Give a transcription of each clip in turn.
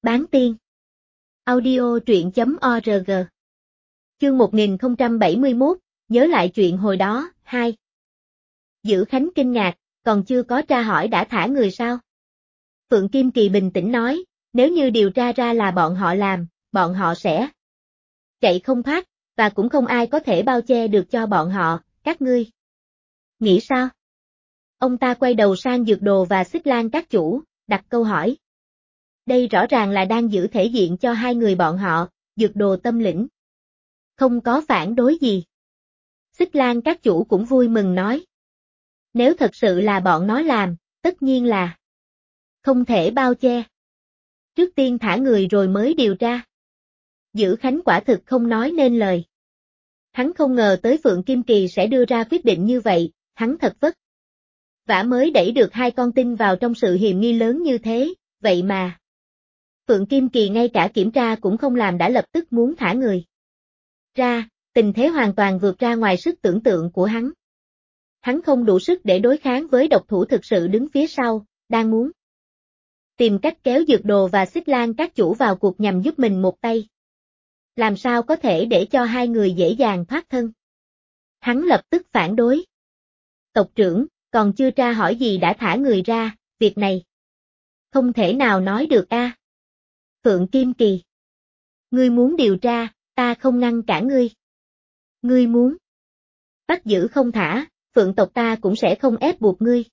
Bán tiên. Audio truyện.org. Chương 1071, nhớ lại chuyện hồi đó, 2. Dữ Khánh kinh ngạc, còn chưa có tra hỏi đã thả người sao? Phượng Kim Kỳ bình tĩnh nói, nếu như điều tra ra là bọn họ làm, bọn họ sẽ chạy không thoát, và cũng không ai có thể bao che được cho bọn họ, các ngươi. Nghĩ sao? Ông ta quay đầu sang Dược Đồ và Xích Lan các chủ, đặt câu hỏi. Đây rõ ràng là đang giữ thể diện cho hai người bọn họ, Dược Đồ tâm lĩnh. Không có phản đối gì. Xích Lan các chủ cũng vui mừng nói. Nếu thật sự là bọn nó làm, tất nhiên là không thể bao che. Trước tiên thả người rồi mới điều tra. Dữ Khánh quả thực không nói nên lời. Hắn không ngờ tới Phượng Kim Kỳ sẽ đưa ra quyết định như vậy, hắn thật vất vả mới đẩy được hai con tin vào trong sự hiềm nghi lớn như thế, vậy mà Phượng Kim Kỳ ngay cả kiểm tra cũng không làm đã lập tức muốn thả người ra, tình thế hoàn toàn vượt ra ngoài sức tưởng tượng của hắn. Hắn không đủ sức để đối kháng với độc thủ thực sự đứng phía sau, đang muốn tìm cách kéo Dược Đồ và Xích Lan các chủ vào cuộc nhằm giúp mình một tay. Làm sao có thể để cho hai người dễ dàng thoát thân? Hắn lập tức phản đối. Tộc trưởng, còn chưa tra hỏi gì đã thả người ra, việc này không thể nào nói được a. Phượng Kim Kỳ. Ngươi muốn điều tra, ta không ngăn cản ngươi. Ngươi muốn bắt giữ không thả, Phượng tộc ta cũng sẽ không ép buộc ngươi.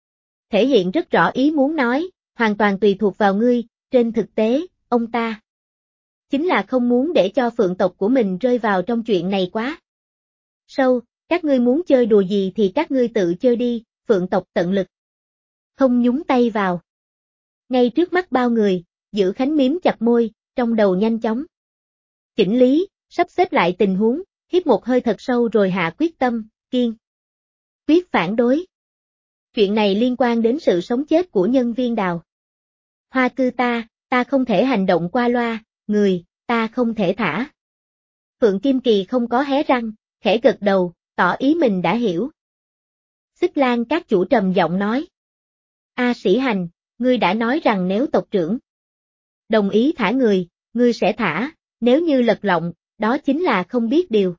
Thể hiện rất rõ ý muốn nói, hoàn toàn tùy thuộc vào ngươi, trên thực tế, ông ta chính là không muốn để cho Phượng tộc của mình rơi vào trong chuyện này quá sâu, các ngươi muốn chơi đùa gì thì các ngươi tự chơi đi, Phượng tộc tận lực không nhúng tay vào. Ngay trước mắt bao người, Dữ Khánh miếm chặt môi, trong đầu nhanh chóng chỉnh lý, sắp xếp lại tình huống, hít một hơi thật sâu rồi hạ quyết tâm, kiên quyết phản đối. Chuyện này liên quan đến sự sống chết của nhân viên Đào Hoa Cư ta không thể hành động qua loa, người, ta không thể thả. Phượng Kim Kỳ không có hé răng, khẽ gật đầu, tỏ ý mình đã hiểu. Xích Lan các chủ trầm giọng nói. A Sĩ Hành, ngươi đã nói rằng nếu tộc trưởng đồng ý thả người, ngươi sẽ thả, nếu như lật lọng, đó chính là không biết điều.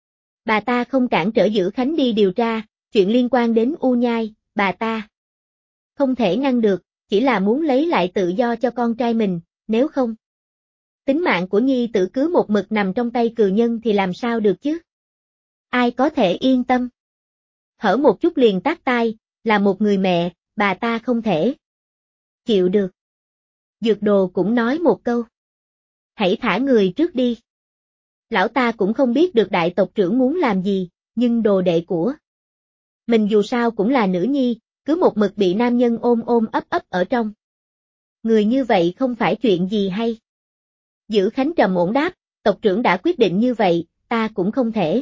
Bà ta không cản trở Dữ Khánh đi điều tra, chuyện liên quan đến U Nhai, bà ta không thể ngăn được, chỉ là muốn lấy lại tự do cho con trai mình, nếu không tính mạng của nhi tử cứ một mực nằm trong tay cừu nhân thì làm sao được chứ? Ai có thể yên tâm? Hở một chút liền tát tai, là một người mẹ, bà ta không thể chịu được. Dược Đồ cũng nói một câu. Hãy thả người trước đi. Lão ta cũng không biết được đại tộc trưởng muốn làm gì, nhưng đồ đệ của mình dù sao cũng là nữ nhi, cứ một mực bị nam nhân ôm ôm ấp ấp ở trong. Người như vậy không phải chuyện gì hay. Dữ Khánh trầm ổn đáp, tộc trưởng đã quyết định như vậy, ta cũng không thể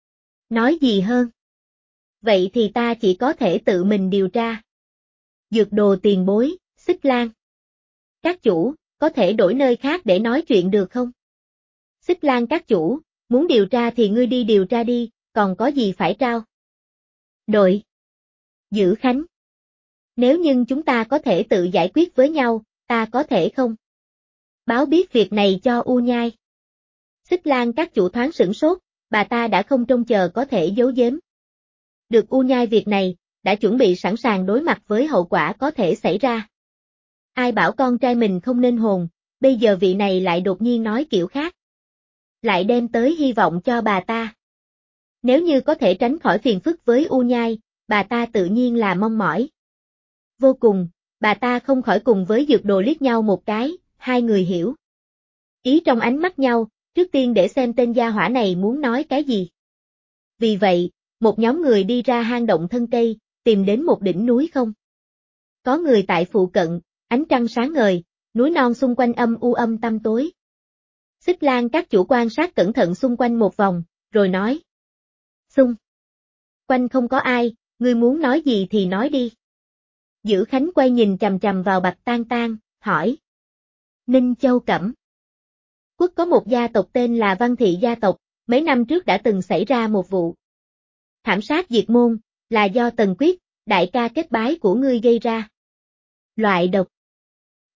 nói gì hơn. Vậy thì ta chỉ có thể tự mình điều tra. Dược Đồ tiền bối, Xích Lan các chủ, có thể đổi nơi khác để nói chuyện được không? Xích Lan các chủ, muốn điều tra thì ngươi đi điều tra đi, còn có gì phải trao đổi? Dữ Khánh. Nếu như chúng ta có thể tự giải quyết với nhau, ta có thể không báo biết việc này cho U Nhai. Xích Lan các chủ thoáng sửng sốt, bà ta đã không trông chờ có thể giấu giếm được U Nhai việc này, đã chuẩn bị sẵn sàng đối mặt với hậu quả có thể xảy ra. Ai bảo con trai mình không nên hồn, bây giờ vị này lại đột nhiên nói kiểu khác. Lại đem tới hy vọng cho bà ta. Nếu như có thể tránh khỏi phiền phức với U Nhai, bà ta tự nhiên là mong mỏi. Vô cùng, bà ta không khỏi cùng với Dược Đồ liếc nhau một cái, hai người hiểu ý trong ánh mắt nhau, trước tiên để xem tên gia hỏa này muốn nói cái gì. Vì vậy, một nhóm người đi ra hang động thân cây, tìm đến một đỉnh núi không có người tại phụ cận, ánh trăng sáng ngời, núi non xung quanh âm u âm tăm tối. Xích Lan các chủ quan sát cẩn thận xung quanh một vòng, rồi nói. Xung quanh không có ai, ngươi muốn nói gì thì nói đi. Dữ Khánh quay nhìn chằm chằm vào Bạch Tan Tan, hỏi. Ninh Châu Cẩm Quốc có một gia tộc tên là Văn Thị gia tộc, mấy năm trước đã từng xảy ra một vụ thảm sát diệt môn, là do Tần Quyết, đại ca kết bái của ngươi gây ra. Loại độc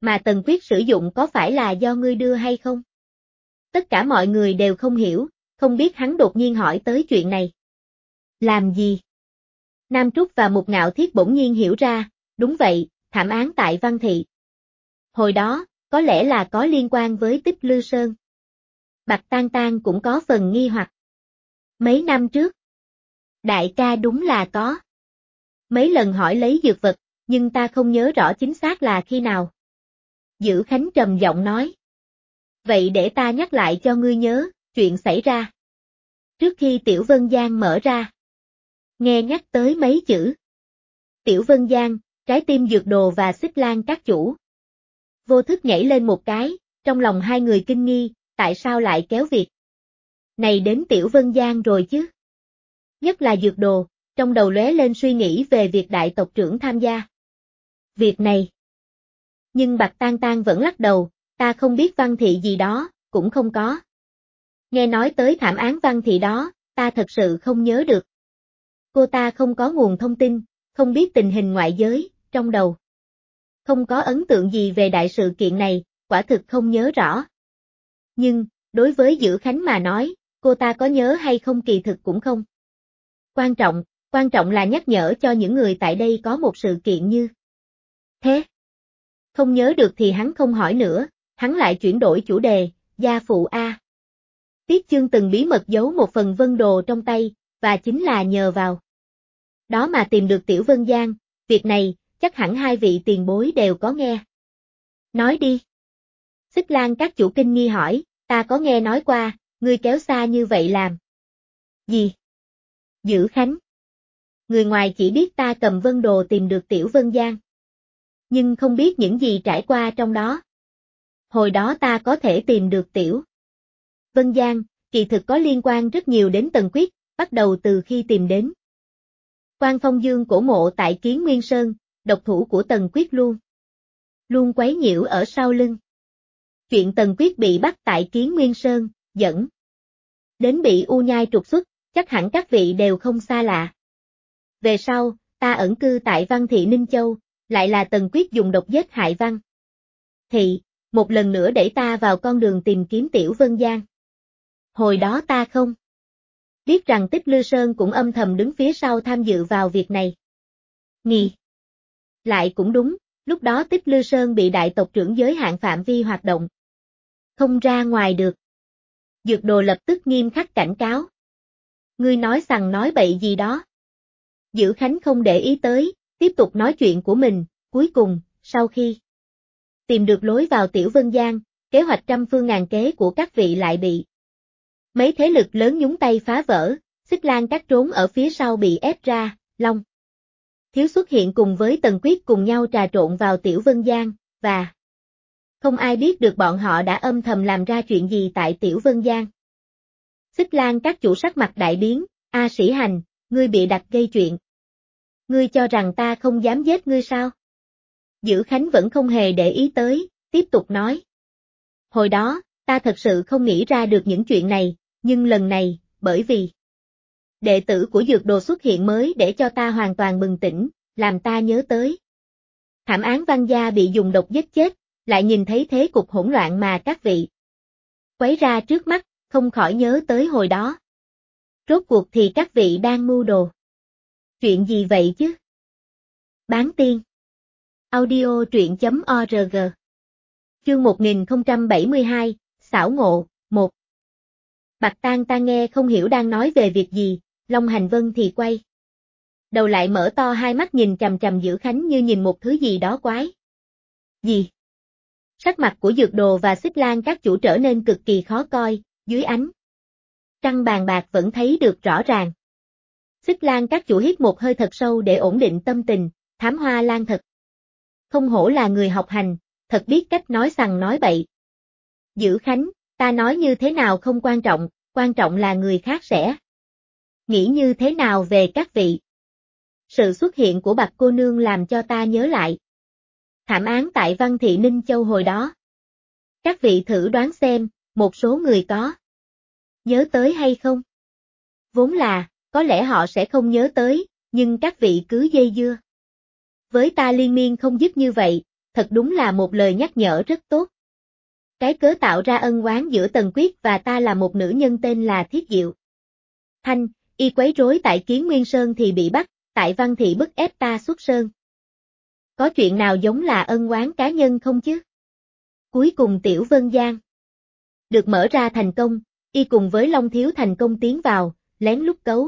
mà Tần Quyết sử dụng có phải là do ngươi đưa hay không? Tất cả mọi người đều không hiểu, không biết hắn đột nhiên hỏi tới chuyện này. Làm gì? Nam Trúc và Mục Ngạo Thiết bỗng nhiên hiểu ra, đúng vậy, thảm án tại Văn Thị. Hồi đó, có lẽ là có liên quan với Tích Lư Sơn. Bạch Tang Tang cũng có phần nghi hoặc. Mấy năm trước, đại ca đúng là có. Mấy lần hỏi lấy dược vật, nhưng ta không nhớ rõ chính xác là khi nào. Dữ Khánh trầm giọng nói. Vậy để ta nhắc lại cho ngươi nhớ, chuyện xảy ra. Trước khi Tiểu Vân Giang mở ra. Nghe nhắc tới mấy chữ. Tiểu Vân Giang, trái tim dược đồ và Xích Lan các chủ. Vô thức nhảy lên một cái, trong lòng hai người kinh nghi, tại sao lại kéo việc. Này đến Tiểu Vân Giang rồi chứ. Nhất là dược đồ, trong đầu lóe lên suy nghĩ về việc đại tộc trưởng tham gia. Việc này. Nhưng Bạch Tang Tang vẫn lắc đầu, ta không biết Văn Thị gì đó, cũng không có. Nghe nói tới thảm án Văn Thị đó, ta thật sự không nhớ được. Cô ta không có nguồn thông tin, không biết tình hình ngoại giới, trong đầu. Không có ấn tượng gì về đại sự kiện này, quả thực không nhớ rõ. Nhưng, đối với Dữ Khánh mà nói, cô ta có nhớ hay không kỳ thực cũng không. Quan trọng là nhắc nhở cho những người tại đây có một sự kiện như thế. Không nhớ được thì hắn không hỏi nữa, hắn lại chuyển đổi chủ đề, gia phụ A. Tiết Chương từng bí mật giấu một phần vân đồ trong tay, và chính là nhờ vào đó mà tìm được Tiểu Vân Giang, việc này, chắc hẳn hai vị tiền bối đều có nghe. Nói đi. Xích Lan các chủ kinh nghi hỏi, ta có nghe nói qua, ngươi kéo xa như vậy làm. Gì? Dữ Khánh. Người ngoài chỉ biết ta cầm vân đồ tìm được Tiểu Vân Giang. Nhưng không biết những gì trải qua trong đó. Hồi đó ta có thể tìm được Tiểu Vân Giang, kỳ thực có liên quan rất nhiều đến Tần Quyết, bắt đầu từ khi tìm đến Quan Phong Dương cổ mộ tại Kiến Nguyên Sơn, độc thủ của Tần Quyết luôn quấy nhiễu ở sau lưng. Chuyện Tần Quyết bị bắt tại Kiến Nguyên Sơn, dẫn đến bị U Nhai trục xuất, chắc hẳn các vị đều không xa lạ. Về sau, ta ẩn cư tại Văn Thị Ninh Châu, lại là Tần Quyết dùng độc giết hại Văn Thị, một lần nữa đẩy ta vào con đường tìm kiếm Tiểu Vân Giang. Hồi đó ta không biết rằng Tích Lư Sơn cũng âm thầm đứng phía sau tham dự vào việc này. Nghĩ lại cũng đúng, lúc đó Tích Lư Sơn bị đại tộc trưởng giới hạn phạm vi hoạt động. Không ra ngoài được. Dược đồ lập tức nghiêm khắc cảnh cáo. Ngươi nói sằng nói bậy gì đó. Dữ Khánh không để ý tới, tiếp tục nói chuyện của mình, cuối cùng, sau khi tìm được lối vào Tiểu Vân Giang, kế hoạch trăm phương ngàn kế của các vị lại bị mấy thế lực lớn nhúng tay phá vỡ, Xích Lan các trốn ở phía sau bị ép ra, Long Thiếu xuất hiện cùng với Tần Quyết cùng nhau trà trộn vào Tiểu Vân Giang, và không ai biết được bọn họ đã âm thầm làm ra chuyện gì tại Tiểu Vân Giang. Xích Lan các chủ sắc mặt đại biến, A Sĩ Hành, ngươi bị đặt gây chuyện. Ngươi cho rằng ta không dám giết ngươi sao? Dữ Khánh vẫn không hề để ý tới, tiếp tục nói. Hồi đó, ta thật sự không nghĩ ra được những chuyện này, nhưng lần này, bởi vì đệ tử của dược đồ xuất hiện mới để cho ta hoàn toàn bừng tỉnh, làm ta nhớ tới thảm án Văn Gia bị dùng độc giết chết, lại nhìn thấy thế cục hỗn loạn mà các vị quấy ra trước mắt, không khỏi nhớ tới hồi đó. Rốt cuộc thì các vị đang mưu đồ chuyện gì vậy chứ? Bán tiên. Audio truyện.org. Chương 1072, xảo ngộ, 1. Bạch Tang Tang nghe không hiểu đang nói về việc gì, Long Hành Vân thì quay đầu lại mở to hai mắt nhìn chằm chằm Dữ Khánh như nhìn một thứ gì đó quái. Gì? Sắc mặt của Dược Đồ và Xích Lan các chủ trở nên cực kỳ khó coi, dưới ánh trăng bàn bạc vẫn thấy được rõ ràng. Xích Lan các chủ hít một hơi thật sâu để ổn định tâm tình, Thám Hoa Lan thật không hổ là người học hành, thật biết cách nói sằng nói bậy. Dữ Khánh, ta nói như thế nào không quan trọng là người khác sẽ nghĩ như thế nào về các vị. Sự xuất hiện của Bạch cô nương làm cho ta nhớ lại thảm án tại Văn Thị Ninh Châu hồi đó. Các vị thử đoán xem, một số người có nhớ tới hay không? Vốn là, có lẽ họ sẽ không nhớ tới, nhưng các vị cứ dây dưa với ta liên miên không dứt như vậy, thật đúng là một lời nhắc nhở rất tốt. Cái cớ tạo ra ân oán giữa Tần Quyết và ta là một nữ nhân tên là Thiết Diệu. Thanh, y quấy rối tại Kiến Nguyên Sơn thì bị bắt, tại Văn Thị bức ép ta xuất sơn. Có chuyện nào giống là ân oán cá nhân không chứ? Cuối cùng Tiểu Vân Giang được mở ra thành công, y cùng với Long Thiếu thành công tiến vào, lén lút cấu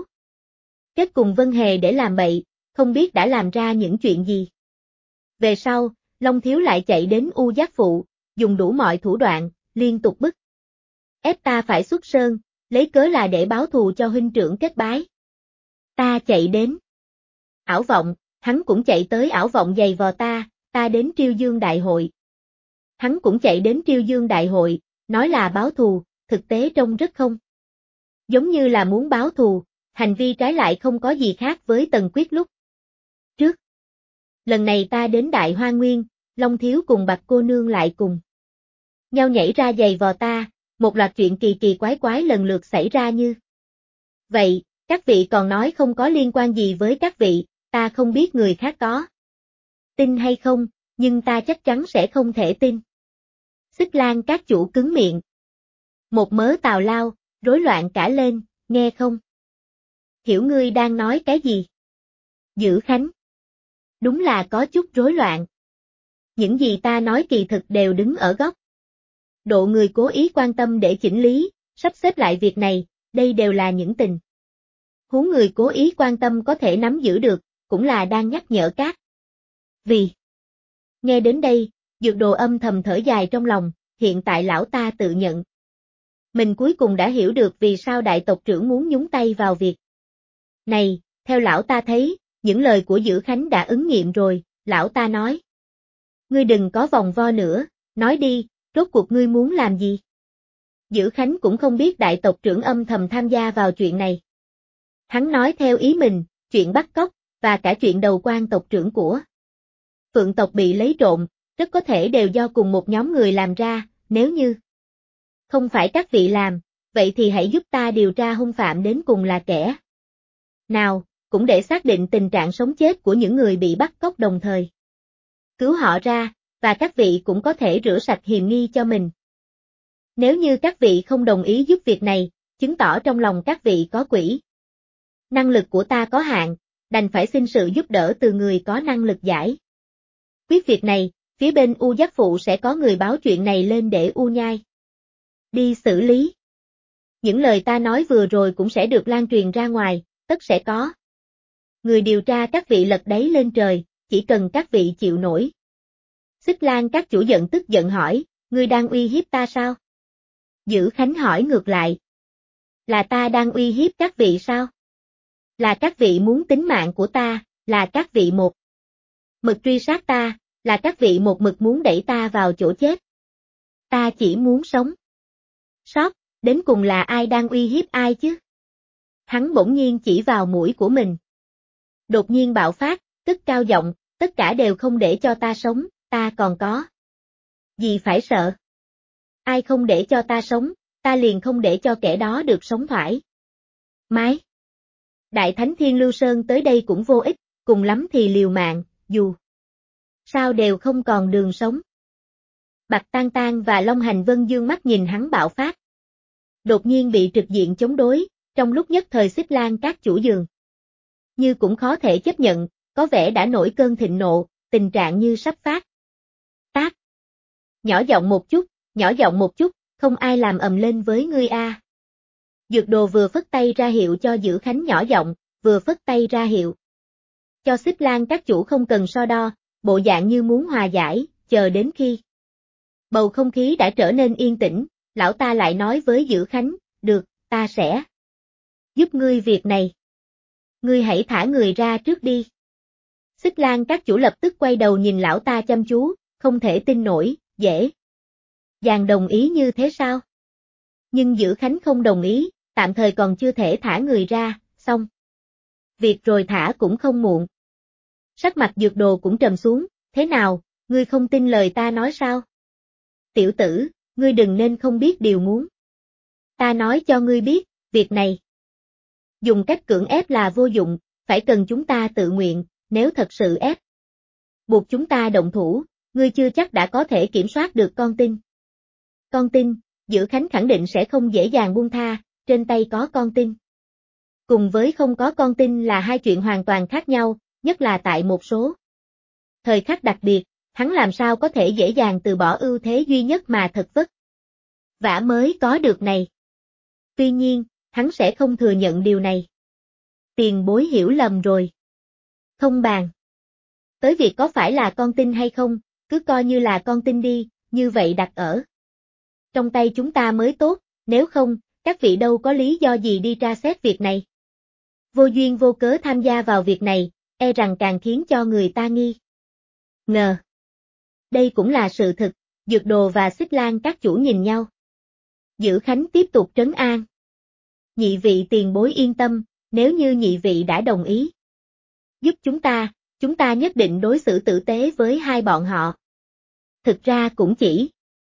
kết cùng Vân Hề để làm bậy, không biết đã làm ra những chuyện gì. Về sau, Long Thiếu lại chạy đến U Giác Phụ, dùng đủ mọi thủ đoạn, liên tục bức ép ta phải xuất sơn, lấy cớ là để báo thù cho huynh trưởng kết bái. Ta chạy đến Ảo Vọng, hắn cũng chạy tới Ảo Vọng giày vò ta đến Triêu Dương Đại hội. Hắn cũng chạy đến Triêu Dương Đại hội, nói là báo thù, thực tế trông rất không giống như là muốn báo thù, hành vi trái lại không có gì khác với Tần Quyết lúc trước. Lần này ta đến Đại Hoa Nguyên, Long Thiếu cùng Bạch cô nương lại cùng nhau nhảy ra giày vò ta, một loạt chuyện kỳ kỳ quái quái lần lượt xảy ra như vậy, các vị còn nói không có liên quan gì với các vị, ta không biết người khác có tin hay không, nhưng ta chắc chắn sẽ không thể tin. Xích Lan các chủ cứng miệng. Một mớ tào lao, rối loạn cả lên, nghe không? Hiểu ngươi đang nói cái gì? Dữ Khánh. Đúng là có chút rối loạn. Những gì ta nói kỳ thực đều đứng ở góc độ người cố ý quan tâm để chỉnh lý, sắp xếp lại việc này, đây đều là những tình huống người cố ý quan tâm có thể nắm giữ được, cũng là đang nhắc nhở các vì. Nghe đến đây, Dược Đồ âm thầm thở dài trong lòng, hiện tại lão ta tự nhận. Mình cuối cùng đã hiểu được vì sao đại tộc trưởng muốn nhúng tay vào việc này, theo lão ta thấy, những lời của Dữ Khánh đã ứng nghiệm rồi, lão ta nói. Ngươi đừng có vòng vo nữa, nói đi, rốt cuộc ngươi muốn làm gì? Dữ Khánh cũng không biết đại tộc trưởng âm thầm tham gia vào chuyện này. Hắn nói theo ý mình, chuyện bắt cóc, và cả chuyện đầu quan tộc trưởng của Phượng tộc bị lấy trộm, rất có thể đều do cùng một nhóm người làm ra, nếu như không phải các vị làm, vậy thì hãy giúp ta điều tra hung phạm đến cùng là kẻ nào, cũng để xác định tình trạng sống chết của những người bị bắt cóc đồng thời cứu họ ra, và các vị cũng có thể rửa sạch hiềm nghi cho mình. Nếu như các vị không đồng ý giúp việc này, chứng tỏ trong lòng các vị có quỷ. Năng lực của ta có hạn, đành phải xin sự giúp đỡ từ người có năng lực giải quyết việc này, phía bên U Giác Phụ sẽ có người báo chuyện này lên để U Nhai đi xử lý. Những lời ta nói vừa rồi cũng sẽ được lan truyền ra ngoài, tất sẽ có người điều tra các vị lật đáy lên trời, chỉ cần các vị chịu nổi. Xích Lan các chủ giận tức giận hỏi, ngươi đang uy hiếp ta sao? Dữ Khánh hỏi ngược lại. Là ta đang uy hiếp các vị sao? Là các vị muốn tính mạng của ta, là các vị một mực truy sát ta, là các vị một mực muốn đẩy ta vào chỗ chết. Ta chỉ muốn sống sót, đến cùng là ai đang uy hiếp ai chứ? Hắn bỗng nhiên chỉ vào mũi của mình. Đột nhiên bạo phát, cất cao giọng, tất cả đều không để cho ta sống, ta còn có gì phải sợ? Ai không để cho ta sống, ta liền không để cho kẻ đó được sống thoải mái. Đại Thánh Thiên Lưu Sơn tới đây cũng vô ích, cùng lắm thì liều mạng, dù sao đều không còn đường sống. Bạch Tan Tan và Long Hành Vân dương mắt nhìn hắn bạo phát. Đột nhiên bị trực diện chống đối, trong lúc nhất thời Xích Lan các chủ dường như cũng khó thể chấp nhận, có vẻ đã nổi cơn thịnh nộ, tình trạng như sắp phát tác. Nhỏ giọng một chút, không ai làm ầm lên với ngươi a. Dược Đồ vừa phất tay ra hiệu cho Dữ Khánh nhỏ giọng, vừa phất tay ra hiệu cho Xích Lan các chủ không cần so đo, bộ dạng như muốn hòa giải, chờ đến khi bầu không khí đã trở nên yên tĩnh, lão ta lại nói với Dữ Khánh, được, ta sẽ giúp ngươi việc này. Ngươi hãy thả người ra trước đi. Xích Lan các chủ lập tức quay đầu nhìn lão ta chăm chú, không thể tin nổi, dễ dàng đồng ý như thế sao? Nhưng Dữ Khánh không đồng ý, tạm thời còn chưa thể thả người ra, xong. Việc rồi thả cũng không muộn. Sắc mặt Dược Đồ cũng trầm xuống, thế nào, ngươi không tin lời ta nói sao? Tiểu tử, ngươi đừng nên không biết điều muốn. Ta nói cho ngươi biết, việc này dùng cách cưỡng ép là vô dụng, phải cần chúng ta tự nguyện, nếu thật sự ép buộc chúng ta động thủ, ngươi chưa chắc đã có thể kiểm soát được con tin. Con tin, Dữ Khánh khẳng định sẽ không dễ dàng buông tha, trên tay có con tin. Cùng với không có con tin là hai chuyện hoàn toàn khác nhau, nhất là tại một số thời khắc đặc biệt, hắn làm sao có thể dễ dàng từ bỏ ưu thế duy nhất mà thật vất vả mới có được này. Tuy nhiên, hắn sẽ không thừa nhận điều này. Tiền bối hiểu lầm rồi. Không bàn tới việc có phải là con tin hay không, cứ coi như là con tin đi, như vậy đặt ở trong tay chúng ta mới tốt, nếu không, các vị đâu có lý do gì đi tra xét việc này. Vô duyên vô cớ tham gia vào việc này, e rằng càng khiến cho người ta nghi ngờ. Đây cũng là sự thực, Dược Đồ và Xích Lan các chủ nhìn nhau. Dữ Khánh tiếp tục trấn an. Nhị vị tiền bối yên tâm, nếu như nhị vị đã đồng ý giúp chúng ta nhất định đối xử tử tế với hai bọn họ. Thực ra cũng chỉ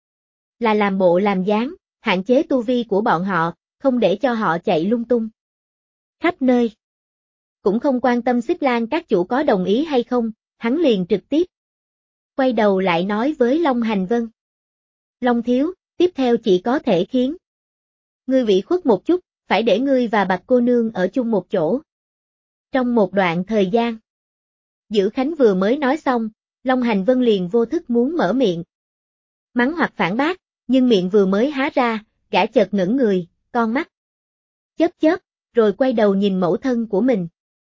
là làm bộ làm dáng, hạn chế tu vi của bọn họ, không để cho họ chạy lung tung khắp nơi. Cũng không quan tâm Xích Lan các chủ có đồng ý hay không, hắn liền trực tiếp quay đầu lại nói với Long Hành Vân. Long thiếu, tiếp theo chỉ có thể khiến ngươi ủy khuất một chút, phải để ngươi và Bạch cô nương ở chung một chỗ. Trong một đoạn thời gian, Dữ Khánh vừa mới nói xong, Long Hành Vân liền vô thức muốn mở miệng mắng hoặc phản bác, nhưng miệng vừa mới há ra, gã chợt ngẩng người, con mắt chớp chớp, rồi quay đầu nhìn mẫu thân của mình.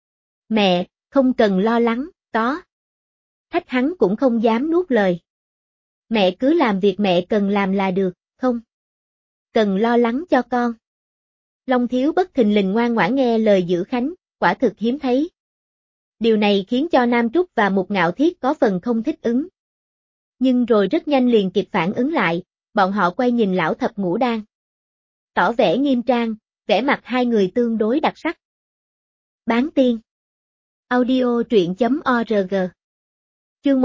Mẹ, không cần lo lắng, có thách hắn cũng không dám nuốt lời. Mẹ cứ làm việc mẹ cần làm là được, không cần lo lắng cho con. Long thiếu bất thình lình ngoan ngoãn nghe lời Dữ Khánh, quả thực hiếm thấy. Điều này khiến cho Nam Trúc và Mục Ngạo Thiết có phần không thích ứng. Nhưng rồi rất nhanh liền kịp phản ứng lại, bọn họ quay nhìn lão thập ngũ đan. Tỏ vẻ nghiêm trang, vẻ mặt hai người tương đối đặc sắc. Bán tiên. Audio truyện.org. Chương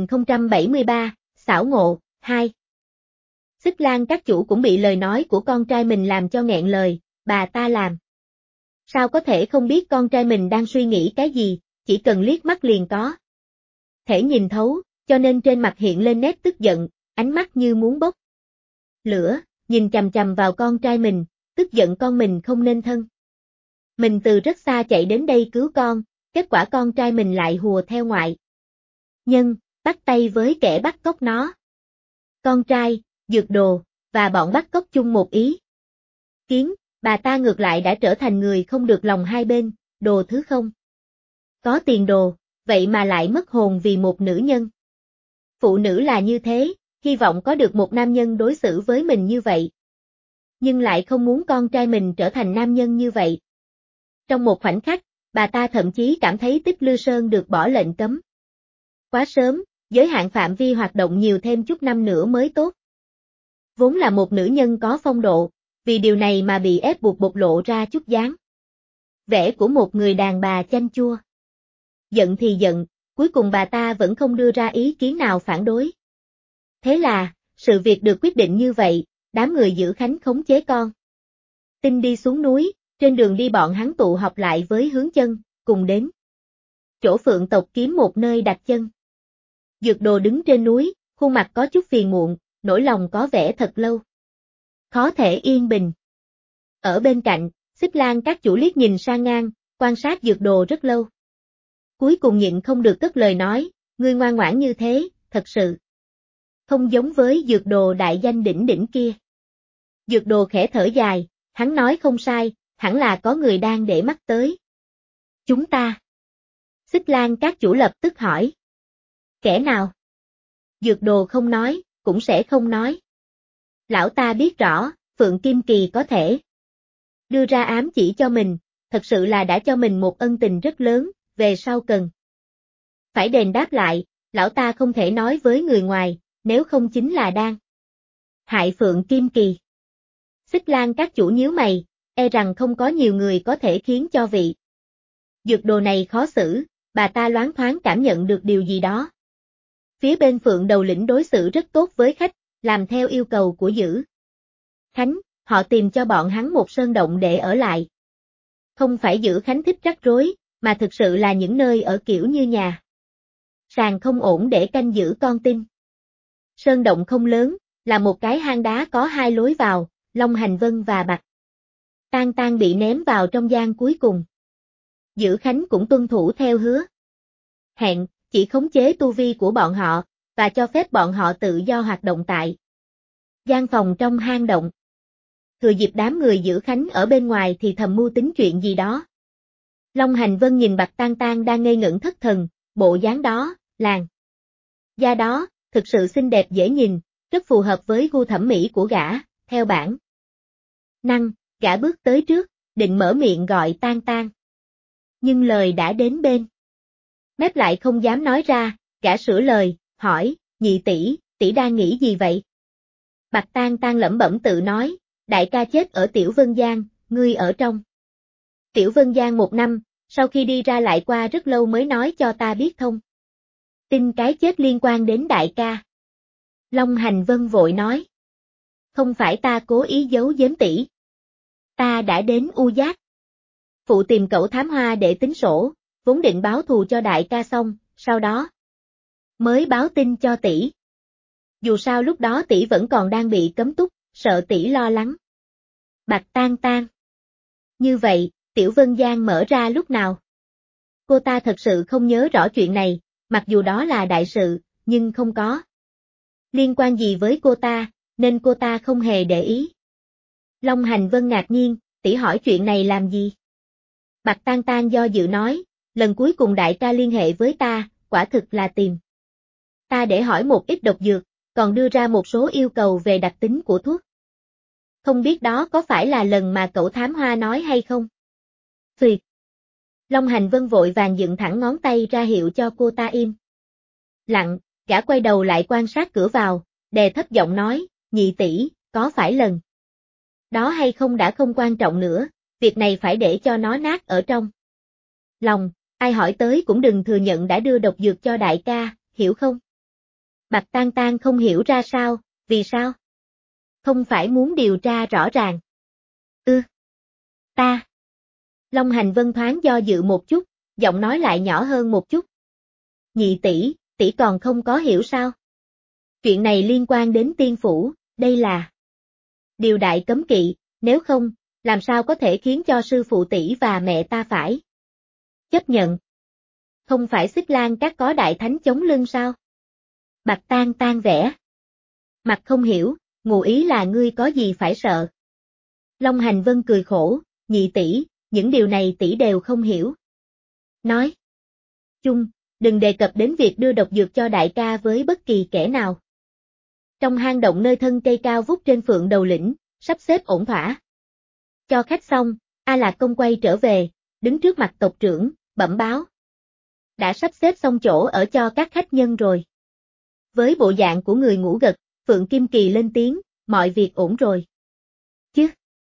1073, xảo ngộ, 2. Xích Lan các chủ cũng bị lời nói của con trai mình làm cho nghẹn lời, bà ta làm sao có thể không biết con trai mình đang suy nghĩ cái gì, chỉ cần liếc mắt liền có thể nhìn thấu, cho nên trên mặt hiện lên nét tức giận, ánh mắt như muốn bốc lửa, nhìn chằm chằm vào con trai mình, tức giận con mình không nên thân. Mình từ rất xa chạy đến đây cứu con, kết quả con trai mình lại hùa theo ngoại nhân, bắt tay với kẻ bắt cóc nó. Con trai, Dược Đồ, và bọn bắt cóc chung một ý kiến, bà ta ngược lại đã trở thành người không được lòng hai bên, đồ thứ không có tiền đồ, vậy mà lại mất hồn vì một nữ nhân. Phụ nữ là như thế, hy vọng có được một nam nhân đối xử với mình như vậy. Nhưng lại không muốn con trai mình trở thành nam nhân như vậy. Trong một khoảnh khắc, bà ta thậm chí cảm thấy Tích Lư Sơn được bỏ lệnh cấm quá sớm, giới hạn phạm vi hoạt động nhiều thêm chút năm nữa mới tốt. Vốn là một nữ nhân có phong độ, vì điều này mà bị ép buộc bộc lộ ra chút dáng vẻ của một người đàn bà chanh chua. Giận thì giận, cuối cùng bà ta vẫn không đưa ra ý kiến nào phản đối. Thế là, sự việc được quyết định như vậy, đám người Dữ Khánh khống chế con tin đi xuống núi, trên đường đi bọn hắn tụ họp lại với Hướng Chân, cùng đến chỗ Phượng tộc kiếm một nơi đặt chân. Dược Đồ đứng trên núi, khuôn mặt có chút phiền muộn, nỗi lòng có vẻ thật lâu khó thể yên bình. Ở bên cạnh, Xích Lan các chủ liếc nhìn sang ngang, quan sát Dược Đồ rất lâu. Cuối cùng nhịn không được cất lời nói, ngươi ngoan ngoãn như thế, thật sự không giống với Dược Đồ đại danh đỉnh đỉnh kia. Dược Đồ khẽ thở dài, hắn nói không sai, hẳn là có người đang để mắt tới chúng ta. Xích Lan các chủ lập tức hỏi. Kẻ nào? Dược Đồ không nói, cũng sẽ không nói. Lão ta biết rõ, Phượng Kim Kỳ có thể đưa ra ám chỉ cho mình, thật sự là đã cho mình một ân tình rất lớn, về sau cần phải đền đáp lại, lão ta không thể nói với người ngoài, nếu không chính là đang hại Phượng Kim Kỳ. Xích Lan các chủ nhíu mày, e rằng không có nhiều người có thể khiến cho vị Dược Đồ này khó xử, bà ta loáng thoáng cảm nhận được điều gì đó. Phía bên Phượng đầu lĩnh đối xử rất tốt với khách, làm theo yêu cầu của Dữ Khánh, họ tìm cho bọn hắn một sơn động để ở lại. Không phải Dữ Khánh thích rắc rối, mà thực sự là những nơi ở kiểu như nhà sàn không ổn để canh giữ con tin. Sơn động không lớn, là một cái hang đá có hai lối vào, Long Hành Vân và Bạch Tang Tang bị ném vào trong gian cuối cùng. Dữ Khánh cũng tuân thủ theo hứa hẹn, chỉ khống chế tu vi của bọn họ, và cho phép bọn họ tự do hoạt động tại gian phòng trong hang động. Thừa dịp đám người Dữ Khánh ở bên ngoài thì thầm mưu tính chuyện gì đó. Long Hành Vân nhìn Bạch Tang Tang đang ngây ngẩn thất thần, bộ dáng đó, làn da đó, thực sự xinh đẹp dễ nhìn, rất phù hợp với gu thẩm mỹ của gã, theo bản năng, gã bước tới trước, định mở miệng gọi Tang Tang. Nhưng lời đã đến bên mép lại không dám nói ra, gã sửa lời, hỏi, nhị tỷ, tỷ đang nghĩ gì vậy? Bạch Tang Tang lẩm bẩm tự nói, đại ca chết ở Tiểu Vân Giang, ngươi ở trong Tiểu Vân Giang 1 năm, sau khi đi ra lại qua rất lâu mới nói cho ta biết thông tin cái chết liên quan đến đại ca. Long Hành Vân vội nói, không phải ta cố ý giấu giếm tỷ. Ta đã đến U Giác phụ tìm cẩu thám hoa để tính sổ, vốn định báo thù cho đại ca xong, sau đó mới báo tin cho tỷ. Dù sao lúc đó tỷ vẫn còn đang bị cấm túc, sợ tỷ lo lắng. Bạch Tang Tang. Như vậy, Tiểu Vân Giang mở ra lúc nào? Cô ta thật sự không nhớ rõ chuyện này, mặc dù đó là đại sự, nhưng không có liên quan gì với cô ta, nên cô ta không hề để ý. Long Hành Vân ngạc nhiên, tỷ hỏi chuyện này làm gì? Bạch Tang Tang do dự nói, lần cuối cùng đại ca liên hệ với ta, quả thực là tìm ta để hỏi một ít độc dược, còn đưa ra một số yêu cầu về đặc tính của thuốc. Không biết đó có phải là lần mà cậu thám hoa nói hay không? Tuyệt! Long Hành Vân vội vàng dựng thẳng ngón tay ra hiệu cho cô ta im lặng, gã quay đầu lại quan sát cửa vào, đè thấp giọng nói, nhị tỷ, có phải lần đó hay không đã không quan trọng nữa, việc này phải để cho nó nát ở trong lòng, ai hỏi tới cũng đừng thừa nhận đã đưa độc dược cho đại ca, hiểu không? Bạch Tang Tang không hiểu ra sao, vì sao? Không phải muốn điều tra rõ ràng. Ta. Long Hành Vân thoáng do dự một chút, giọng nói lại nhỏ hơn một chút. Nhị tỷ, tỷ còn không có hiểu sao? Chuyện này liên quan đến tiên phủ, đây là điều đại cấm kỵ, nếu không, làm sao có thể khiến cho sư phụ tỷ và mẹ ta phải chấp nhận? Không phải Xích Lan Các có đại thánh chống lưng sao? Bạch Tang Tang vẻ mặt không hiểu, ngụ ý là ngươi có gì phải sợ? Long Hành Vân cười khổ, nhị tỷ, những điều này tỷ đều không hiểu. Nói chung, đừng đề cập đến việc đưa độc dược cho đại ca với bất kỳ kẻ nào. Trong hang động nơi thân cây cao vút trên Phượng Đầu Lĩnh, sắp xếp ổn thỏa. Cho khách xong, A Lạc Công quay trở về, đứng trước mặt tộc trưởng, bẩm báo. Đã sắp xếp xong chỗ ở cho các khách nhân rồi. Với bộ dạng của người ngủ gật, Phượng Kim Kỳ lên tiếng, mọi việc ổn rồi. Chứ?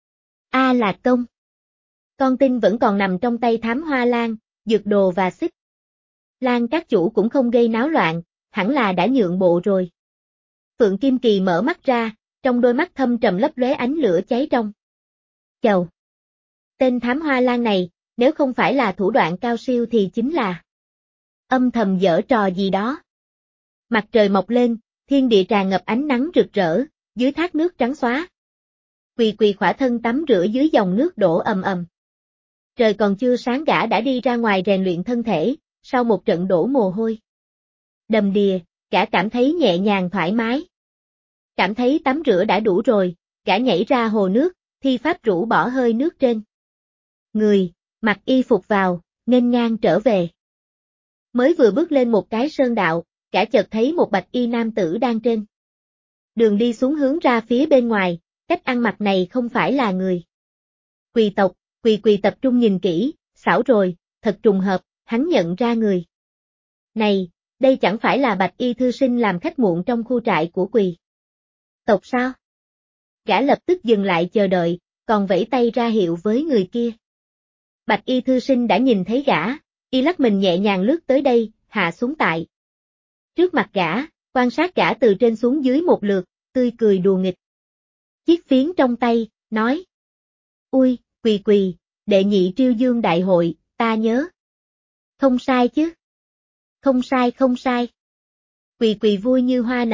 A Lạc Công. Con tin vẫn còn nằm trong tay Thám Hoa Lan, Dược Đồ và Xích Lan các chủ cũng không gây náo loạn, hẳn là đã nhượng bộ rồi. Phượng Kim Kỳ mở mắt ra, trong đôi mắt thâm trầm lấp lóe ánh lửa cháy trong. Chầu. Tên Thám Hoa Lan này, nếu không phải là thủ đoạn cao siêu thì chính là âm thầm giở trò gì đó. Mặt trời mọc lên, thiên địa tràn ngập ánh nắng rực rỡ, dưới thác nước trắng xóa. Quỳ quỳ khỏa thân tắm rửa dưới dòng nước đổ ầm ầm. Trời còn chưa sáng gã đã đi ra ngoài rèn luyện thân thể, sau một trận đổ mồ hôi đầm đìa, gã cảm thấy nhẹ nhàng thoải mái. Cảm thấy tắm rửa đã đủ rồi, gã nhảy ra hồ nước, thi pháp rũ bỏ hơi nước trên người, mặc y phục vào, nghênh ngang trở về. Mới vừa bước lên một cái sơn đạo, gã chợt thấy một bạch y nam tử đang trên đường đi xuống hướng ra phía bên ngoài, cách ăn mặc này không phải là người Quỳ tộc. Quỳ quỳ tập trung nhìn kỹ, xảo rồi, thật trùng hợp, hắn nhận ra người này, đây chẳng phải là bạch y thư sinh làm khách muộn trong khu trại của Quỳ tộc sao? Gã lập tức dừng lại chờ đợi, còn vẫy tay ra hiệu với người kia. Bạch y thư sinh đã nhìn thấy gã, y lắc mình nhẹ nhàng lướt tới đây, hạ xuống tại trước mặt gã, quan sát gã từ trên xuống dưới một lượt, tươi cười đùa nghịch. Chiếc phiến trong tay, nói. Ui, Quỳ quỳ, đệ nhị Triêu Dương đại hội, ta nhớ. Không sai chứ? Không sai không sai. Quỳ quỳ vui như hoa nở,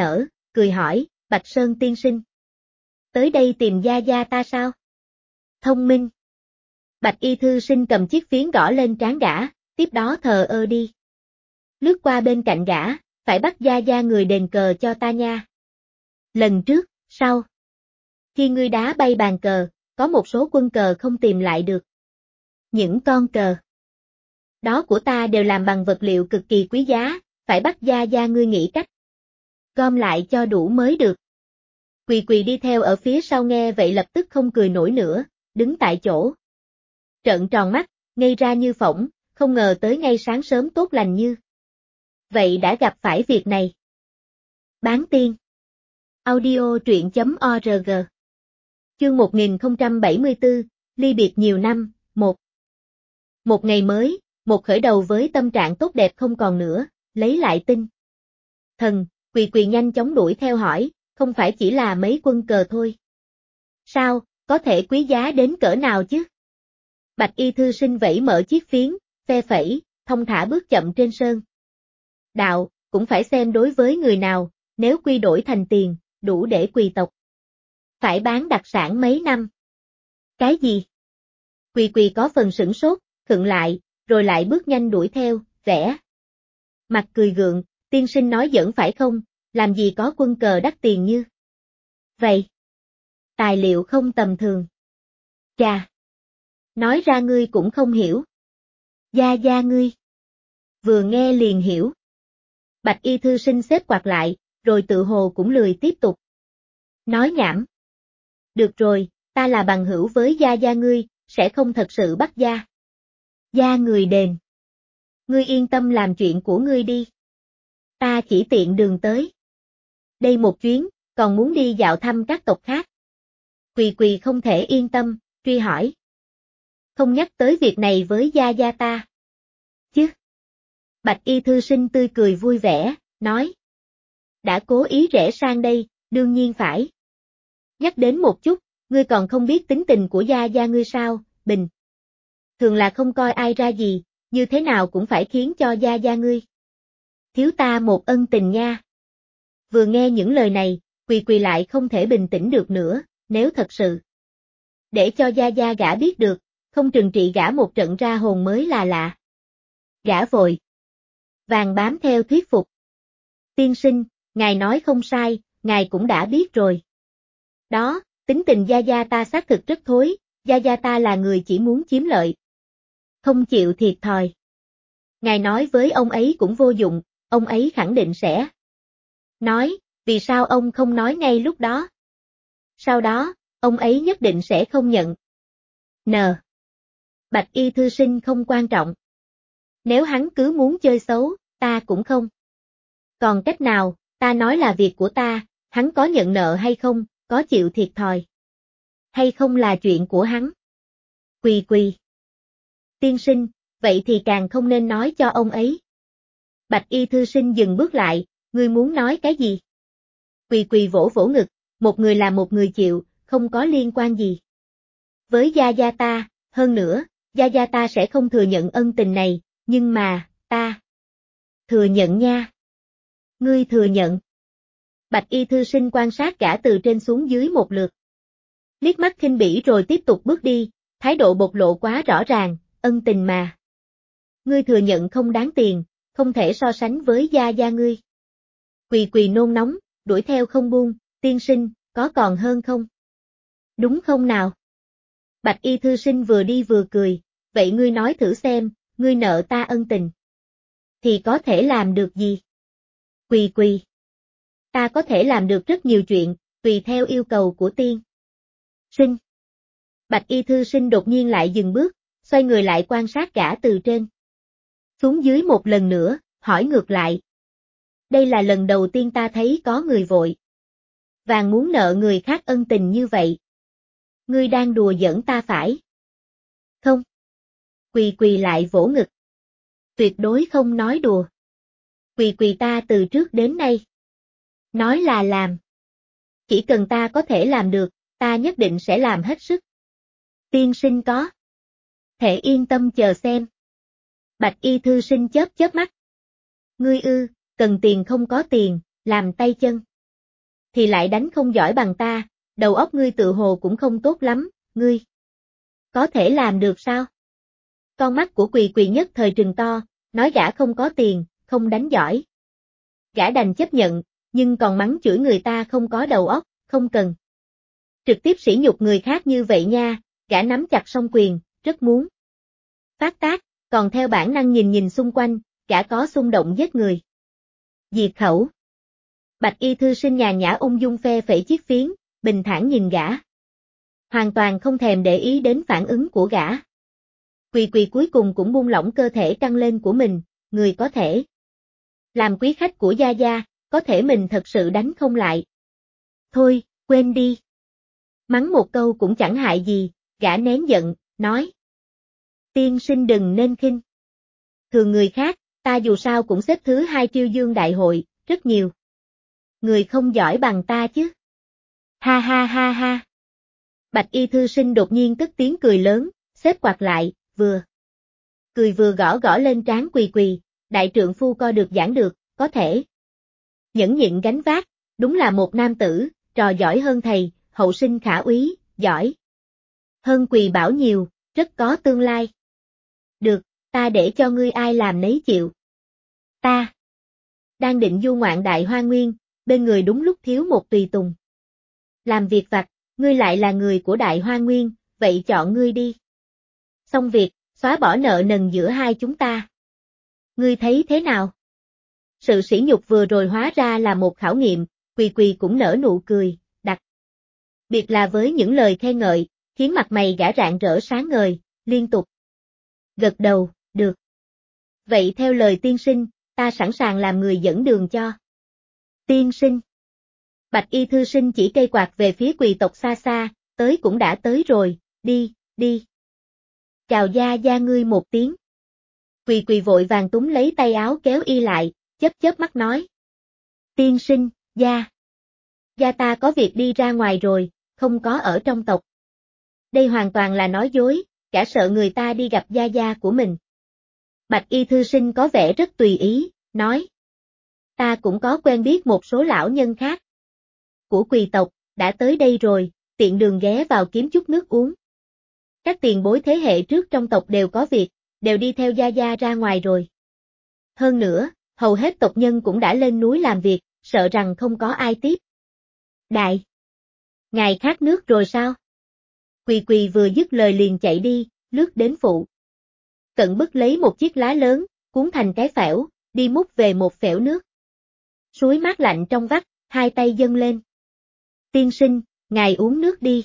cười hỏi, Bạch Sơn tiên sinh. Tới đây tìm gia gia ta sao? Thông minh. Bạch y thư sinh cầm chiếc phiến gõ lên trán gã, tiếp đó thờ ơ đi. Lướt qua bên cạnh gã, phải bắt gia gia người đền cờ cho ta nha. Lần trước, sau. Khi ngươi đá bay bàn cờ, có một số quân cờ không tìm lại được. Những con cờ đó của ta đều làm bằng vật liệu cực kỳ quý giá, phải bắt gia gia ngươi nghĩ cách gom lại cho đủ mới được. Quỳ quỳ đi theo ở phía sau nghe vậy lập tức không cười nổi nữa, đứng tại chỗ. Trợn tròn mắt, ngây ra như phỗng, không ngờ tới ngay sáng sớm tốt lành như vậy đã gặp phải việc này. Bán tiên. Audio truyện.org. Chương 1074, ly biệt nhiều năm, 1. Một ngày mới, một khởi đầu với tâm trạng tốt đẹp không còn nữa, lấy lại tinh thần, quỳ quỳ nhanh chóng đuổi theo hỏi, không phải chỉ là mấy quân cờ thôi. Sao, có thể quý giá đến cỡ nào chứ? Bạch y thư sinh vẫy mở chiếc phiến, phe phẩy, thông thả bước chậm trên sơn. Đạo, cũng phải xem đối với người nào, nếu quy đổi thành tiền, đủ để quỳ tộc. Phải bán đặc sản mấy năm. Cái gì? Quỳ quỳ có phần sửng sốt, khựng lại, rồi lại bước nhanh đuổi theo, vẻ mặt cười gượng, tiên sinh nói giỡn phải không, làm gì có quân cờ đắt tiền như vậy. Tài liệu không tầm thường. Chà! Nói ra ngươi cũng không hiểu. Gia gia ngươi. Vừa nghe liền hiểu. Bạch y thư sinh xếp quạt lại, rồi tự hồ cũng lười tiếp tục. Nói nhảm. Được rồi, ta là bằng hữu với gia gia ngươi, sẽ không thật sự bắt gia gia người đền. Ngươi yên tâm làm chuyện của ngươi đi. Ta chỉ tiện đường tới đây một chuyến, còn muốn đi dạo thăm các tộc khác. Quỳ quỳ không thể yên tâm, truy hỏi. Không nhắc tới việc này với gia gia ta. Chứ? Bạch y thư sinh tươi cười vui vẻ, nói. Đã cố ý rẽ sang đây, đương nhiên phải. Nhắc đến một chút, ngươi còn không biết tính tình của gia gia ngươi sao, bình. Thường là không coi ai ra gì, như thế nào cũng phải khiến cho gia gia ngươi thiếu ta một ân tình nha. Vừa nghe những lời này, quỳ quỳ lại không thể bình tĩnh được nữa, nếu thật sự để cho gia gia gã biết được, không trừng trị gã một trận ra hồn mới là lạ. Gã vội vàng bám theo thuyết phục. Tiên sinh, ngài nói không sai, ngài cũng đã biết rồi. Đó, tính tình gia gia ta xác thực rất thối, gia gia ta là người chỉ muốn chiếm lợi, không chịu thiệt thòi. Ngài nói với ông ấy cũng vô dụng, ông ấy khẳng định sẽ nói, vì sao ông không nói ngay lúc đó? Sau đó, ông ấy nhất định sẽ không nhận. N. Bạch y thư sinh không quan trọng. Nếu hắn cứ muốn chơi xấu, ta cũng không. Còn cách nào, ta nói là việc của ta, hắn có nhận nợ hay không, có chịu thiệt thòi hay không là chuyện của hắn. Quỳ quỳ. Tiên sinh, vậy thì càng không nên nói cho ông ấy. Bạch y thư sinh dừng bước lại, ngươi muốn nói cái gì? Quỳ quỳ vỗ vỗ ngực, một người là một người chịu, không có liên quan gì với gia gia ta, hơn nữa, gia gia ta sẽ không thừa nhận ân tình này, nhưng mà, ta thừa nhận nha. Ngươi thừa nhận. Bạch y thư sinh quan sát gã từ trên xuống dưới một lượt. Liếc mắt khinh bỉ rồi tiếp tục bước đi, thái độ bộc lộ quá rõ ràng, ân tình mà. Ngươi thừa nhận không đáng tiền, không thể so sánh với gia gia ngươi. Quỳ quỳ nôn nóng, đuổi theo không buông, tiên sinh, có còn hơn không? Đúng không nào? Bạch y thư sinh vừa đi vừa cười, vậy ngươi nói thử xem, ngươi nợ ta ân tình. Thì có thể làm được gì? Quỳ quỳ. Ta có thể làm được rất nhiều chuyện, tùy theo yêu cầu của tiên sinh. Bạch y thư sinh đột nhiên lại dừng bước, xoay người lại quan sát gã từ trên xuống dưới một lần nữa, hỏi ngược lại. Đây là lần đầu tiên ta thấy có người vội vàng muốn nợ người khác ân tình như vậy. Ngươi đang đùa giỡn ta phải không? Quỳ quỳ lại vỗ ngực. Tuyệt đối không nói đùa. Quỳ quỳ ta từ trước đến nay nói là làm. Chỉ cần ta có thể làm được, ta nhất định sẽ làm hết sức. Tiên sinh có thể yên tâm chờ xem. Bạch y thư sinh chớp chớp mắt. Ngươi ư, cần tiền không có tiền, làm tay chân. thì lại đánh không giỏi bằng ta, đầu óc ngươi tự hồ cũng không tốt lắm, ngươi có thể làm được sao? Con mắt của Quỳ Quỳ nhất thời trừng to, nói gã không có tiền, không đánh giỏi. Gã đành chấp nhận, nhưng còn mắng chửi người ta không có đầu óc, không cần trực tiếp sỉ nhục người khác như vậy nha, gã nắm chặt song quyền, rất muốn phát tác, còn theo bản năng nhìn nhìn xung quanh, gã có xung động giết người. Diệt khẩu. Bạch y thư sinh nhàn nhã ung dung phe phẩy chiếc phiến, bình thản nhìn gã. Hoàn toàn không thèm để ý đến phản ứng của gã. Quỳ Quỳ cuối cùng cũng buông lỏng cơ thể căng lên của mình, người có thể làm quý khách của Gia Gia, có thể mình thật sự đánh không lại. Thôi, quên đi. Mắng một câu cũng chẳng hại gì, gã nén giận, nói. Tiên sinh đừng nên khinh thường người khác, ta dù sao cũng xếp thứ 2 Triêu Dương Đại hội, rất nhiều người không giỏi bằng ta chứ. Ha ha ha ha. Bạch y thư sinh đột nhiên cất tiếng cười lớn, xếp quạt lại, vừa cười vừa gõ gõ lên trán Quỳ Quỳ, đại trượng phu co được giãn được, có thể nhẫn nhịn gánh vác, đúng là một nam tử, trò giỏi hơn thầy, hậu sinh khả úy, giỏi hơn Quỳ Bảo nhiều, rất có tương lai. Được, ta để cho ngươi ai làm nấy chịu. Ta đang định du ngoạn Đại Hoa Nguyên, bên người đúng lúc thiếu một tùy tùng. Làm việc vặt, ngươi lại là người của Đại Hoa Nguyên, vậy chọn ngươi đi. Xong việc, xóa bỏ nợ nần giữa hai chúng ta. Ngươi thấy thế nào? Sự sỉ nhục vừa rồi hóa ra là một khảo nghiệm, Quỳ Quỳ cũng nở nụ cười, đặc biệt là với những lời khen ngợi, khiến mặt mày gã rạng rỡ sáng ngời, liên tục gật đầu, được. Vậy theo lời tiên sinh, ta sẵn sàng làm người dẫn đường cho. Tiên sinh. Bạch y thư sinh chỉ cây quạt về phía Quỳ tộc xa xa, tới cũng đã tới rồi, đi, đi. Chào Gia Gia ngươi một tiếng. Quỳ Quỳ vội vàng túm lấy tay áo kéo y lại, chớp chớp mắt nói. Tiên sinh, Gia ta có việc đi ra ngoài rồi, không có ở trong tộc. Đây hoàn toàn là nói dối, cả sợ người ta đi gặp Gia Gia của mình. Bạch y thư sinh có vẻ rất tùy ý, nói. Ta cũng có quen biết một số lão nhân khác của Quỳ tộc, đã tới đây rồi, tiện đường ghé vào kiếm chút nước uống. Các tiền bối thế hệ trước trong tộc đều có việc, đều đi theo Gia Gia ra ngoài rồi. Hơn nữa, hầu hết tộc nhân cũng đã lên núi làm việc, sợ rằng không có ai tiếp. Đại! Ngài khát nước rồi sao? Quỳ Quỳ vừa dứt lời liền chạy đi, lướt đến phụ cận bức lấy một chiếc lá lớn, cuốn thành cái phễu, đi múc về một phễu nước. Suối mát lạnh trong vắt, hai tay dâng lên. Tiên sinh, ngài uống nước đi.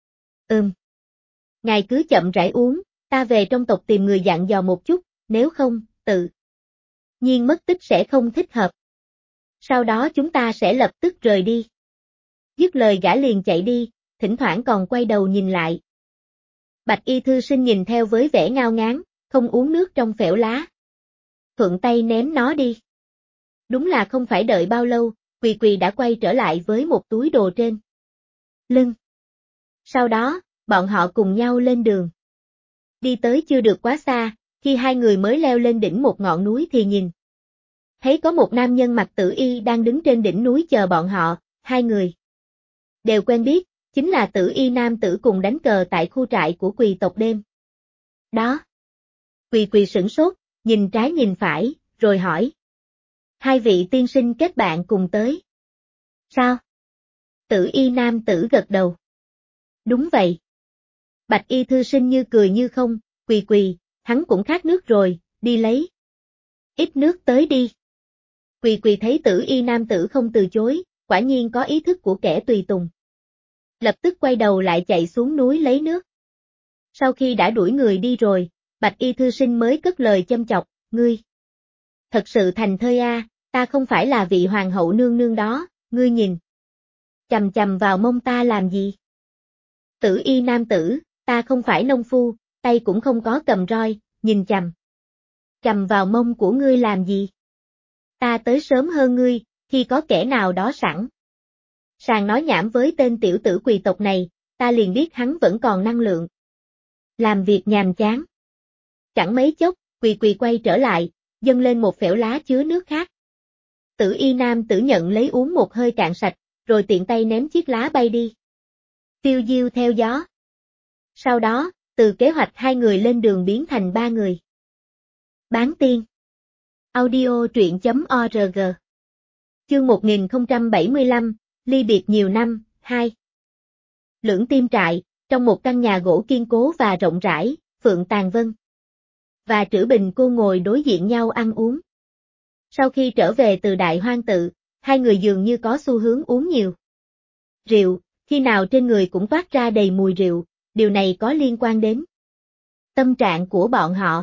Ngài cứ chậm rãi uống, ta về trong tộc tìm người dặn dò một chút, nếu không, tự nhiên mất tích sẽ không thích hợp. Sau đó chúng ta sẽ lập tức rời đi. Dứt lời gã liền chạy đi, thỉnh thoảng còn quay đầu nhìn lại. Bạch y thư sinh nhìn theo với vẻ ngao ngán, không uống nước trong phễu lá. Thuận tay ném nó đi. Đúng là không phải đợi bao lâu, Quỳ Quỳ đã quay trở lại với một túi đồ trên lưng. Sau đó, bọn họ cùng nhau lên đường. Đi tới chưa được quá xa, khi hai người mới leo lên đỉnh một ngọn núi thì nhìn. Thấy có một nam nhân mặc tử y đang đứng trên đỉnh núi chờ bọn họ, hai người đều quen biết, chính là tử y nam tử cùng đánh cờ tại khu trại của Quỳ tộc đêm. Đó. Quỳ Quỳ sửng sốt, nhìn trái nhìn phải, rồi hỏi. Hai vị tiên sinh kết bạn cùng tới. Sao? Tử y nam tử gật đầu. Đúng vậy. Bạch y thư sinh như cười như không, Quỳ Quỳ, hắn cũng khát nước rồi, đi lấy ít nước tới đi. Quỳ Quỳ thấy tử y nam tử không từ chối, quả nhiên có ý thức của kẻ tùy tùng. Lập tức quay đầu lại chạy xuống núi lấy nước. Sau khi đã đuổi người đi rồi, Bạch y thư sinh mới cất lời châm chọc, ngươi. Thật sự thành thơi a, ta không phải là vị hoàng hậu nương nương đó, ngươi nhìn. Chầm chầm vào mông ta làm gì? Tử y nam tử, ta không phải nông phu, tay cũng không có cầm roi, nhìn chầm vào mông của ngươi làm gì? Ta tới sớm hơn ngươi, khi có kẻ nào đó sẵn sàng nói nhảm với tên tiểu tử Quỳ tộc này, ta liền biết hắn vẫn còn năng lượng. Làm việc nhàm chán. Chẳng mấy chốc, Quỳ Quỳ quay trở lại, dâng lên một phễu lá chứa nước khác. Tử y nam tử nhận lấy uống một hơi cạn sạch, rồi tiện tay ném chiếc lá bay đi. Tiêu diêu theo gió. Sau đó, từ kế hoạch 2 người lên đường biến thành 3 người. Bán tiên. Audio truyện.org. Chương 1075, ly biệt nhiều năm, 2. Lưỡng Tim trại, trong một căn nhà gỗ kiên cố và rộng rãi, Phượng Tàn Vân và Trữ Bình Cô ngồi đối diện nhau ăn uống. Sau khi trở về từ Đại Hoang Tự, hai người dường như có xu hướng uống nhiều rượu, khi nào trên người cũng toát ra đầy mùi rượu, điều này có liên quan đến tâm trạng của bọn họ.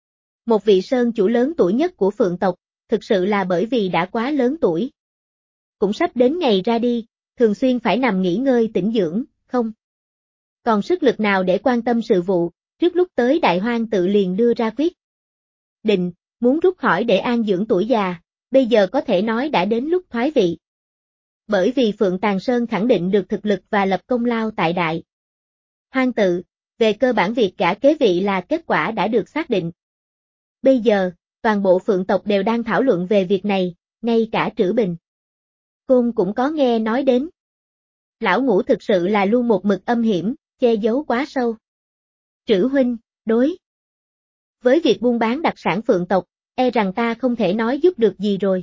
Một vị sơn chủ lớn tuổi nhất của Phượng tộc, thực sự là bởi vì đã quá lớn tuổi. Cũng sắp đến ngày ra đi, thường xuyên phải nằm nghỉ ngơi tĩnh dưỡng, không còn sức lực nào để quan tâm sự vụ, trước lúc tới Đại Hoang Tự liền đưa ra quyết định, muốn rút khỏi để an dưỡng tuổi già, bây giờ có thể nói đã đến lúc thoái vị. Bởi vì Phượng Tàn Sơn khẳng định được thực lực và lập công lao tại Đại Hoang Tự, về cơ bản việc gả kế vị là kết quả đã được xác định. Bây giờ, toàn bộ Phượng tộc đều đang thảo luận về việc này, ngay cả Trữ Bình Côn cũng có nghe nói đến. Lão Ngũ thực sự là luôn một mực âm hiểm, che giấu quá sâu. Trữ huynh, đối với việc buôn bán đặc sản Phượng tộc, e rằng ta không thể nói giúp được gì rồi.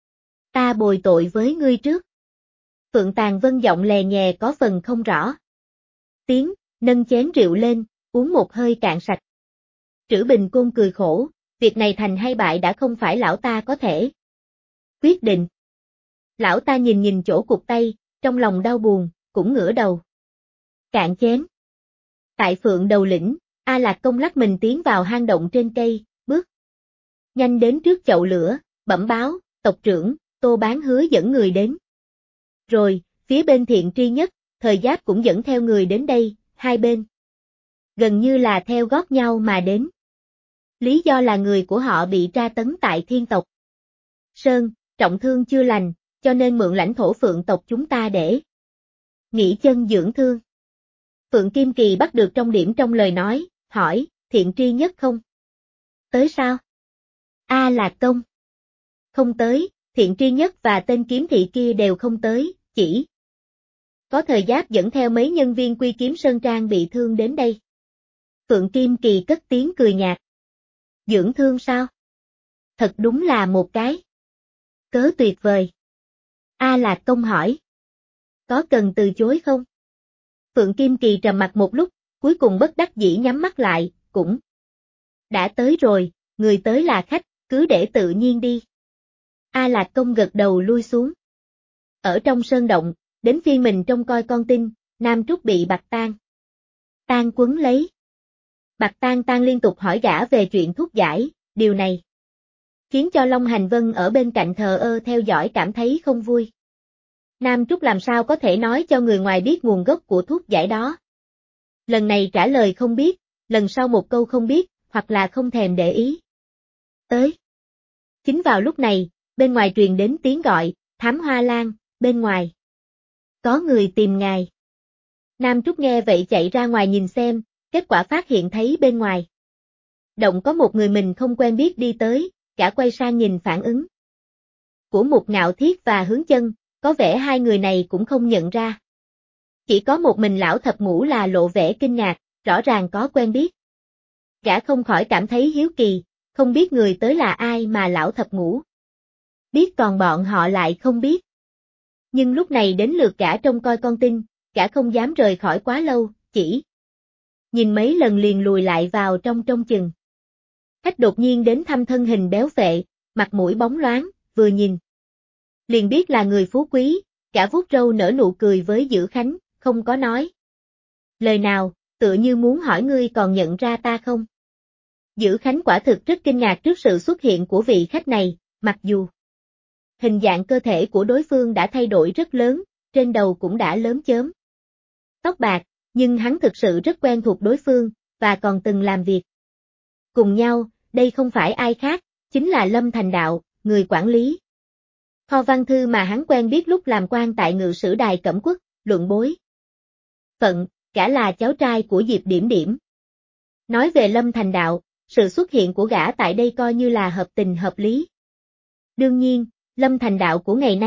Ta bồi tội với ngươi trước. Phượng Tàn Vân giọng lè nhè có phần không rõ. Tiếng, nâng chén rượu lên, uống một hơi cạn sạch. Trữ Bình Côn cười khổ, việc này thành hay bại đã không phải lão ta có thể quyết định. Lão ta nhìn nhìn chỗ cụt tay, trong lòng đau buồn, cũng ngửa đầu. Cạn chén. Tại Phượng Đầu Lĩnh, A Lạc Công lắc mình tiến vào hang động trên cây, bước nhanh đến trước chậu lửa, bẩm báo, tộc trưởng, Tô Bán hứa dẫn người đến. Rồi, phía bên Thiện Tri Nhất, Thời Giáp cũng dẫn theo người đến đây, hai bên gần như là theo gót nhau mà đến. Lý do là người của họ bị tra tấn tại Thiên tộc Sơn, trọng thương chưa lành, cho nên mượn lãnh thổ Phượng tộc chúng ta để nghỉ chân dưỡng thương. Phượng Kim Kỳ bắt được trong điểm trong lời nói, hỏi, Thiện Tri Nhất không tới sao? A Lạc Công không tới, Thiện Tri Nhất và tên kiếm thị kia đều không tới, chỉ có Thời Giáp dẫn theo mấy nhân viên Quy Kiếm Sơn Trang bị thương đến đây. Phượng Kim Kỳ cất tiếng cười nhạt. Dưỡng thương sao? Thật đúng là một cái cớ tuyệt vời. A Lạc Công hỏi. Có cần từ chối không? Phượng Kim Kỳ trầm mặt một lúc, cuối cùng bất đắc dĩ nhắm mắt lại, cũng đã tới rồi, người tới là khách, cứ để tự nhiên đi. A Lạc Công gật đầu lui xuống. Ở trong sơn động, đến phiên mình trông coi con tin, Nam Trúc bị Bạch Tang quấn lấy. Bạch Tang liên tục hỏi gã về chuyện thuốc giải, điều này khiến cho Long Hành Vân ở bên cạnh thờ ơ theo dõi cảm thấy không vui. Nam Trúc làm sao có thể nói cho người ngoài biết nguồn gốc của thuốc giải đó. Lần này trả lời không biết, lần sau một câu không biết, hoặc là không thèm để ý. Tới. Chính vào lúc này, bên ngoài truyền đến tiếng gọi, Thám Hoa Lan, bên ngoài. Có người tìm ngài. Nam Trúc nghe vậy chạy ra ngoài nhìn xem, kết quả phát hiện thấy bên ngoài động có một người mình không quen biết đi tới, gã quay sang nhìn phản ứng của Mục Ngạo Thiết và Hướng Chân, có vẻ hai người này cũng không nhận ra. Chỉ có một mình lão thập ngũ là lộ vẻ kinh ngạc, rõ ràng có quen biết. Gã không khỏi cảm thấy hiếu kỳ, không biết người tới là ai mà lão thập ngũ biết còn bọn họ lại không biết. Nhưng lúc này đến lượt gã trông coi con tin, gã không dám rời khỏi quá lâu, chỉ nhìn mấy lần liền lùi lại vào trong chừng. Khách đột nhiên đến thăm thân hình béo phệ, mặt mũi bóng loáng, vừa nhìn liền biết là người phú quý, cả vuốt râu nở nụ cười với Dữ Khánh, không có nói lời nào, tựa như muốn hỏi ngươi còn nhận ra ta không. Dữ Khánh quả thực rất kinh ngạc trước sự xuất hiện của vị khách này, mặc dù hình dạng cơ thể của đối phương đã thay đổi rất lớn, trên đầu cũng đã lớm chớm tóc bạc, nhưng hắn thực sự rất quen thuộc đối phương, và còn từng làm việc cùng nhau, đây không phải ai khác, chính là Lâm Thành Đạo, người quản lý kho văn thư mà hắn quen biết lúc làm quan tại Ngự Sử Đài Cẩm Quốc, luận bối phận, gã là cháu trai của Diệp Điểm Điểm. Nói về Lâm Thành Đạo, sự xuất hiện của gã tại đây coi như là hợp tình hợp lý. Đương nhiên, Lâm Thành Đạo của ngày nay,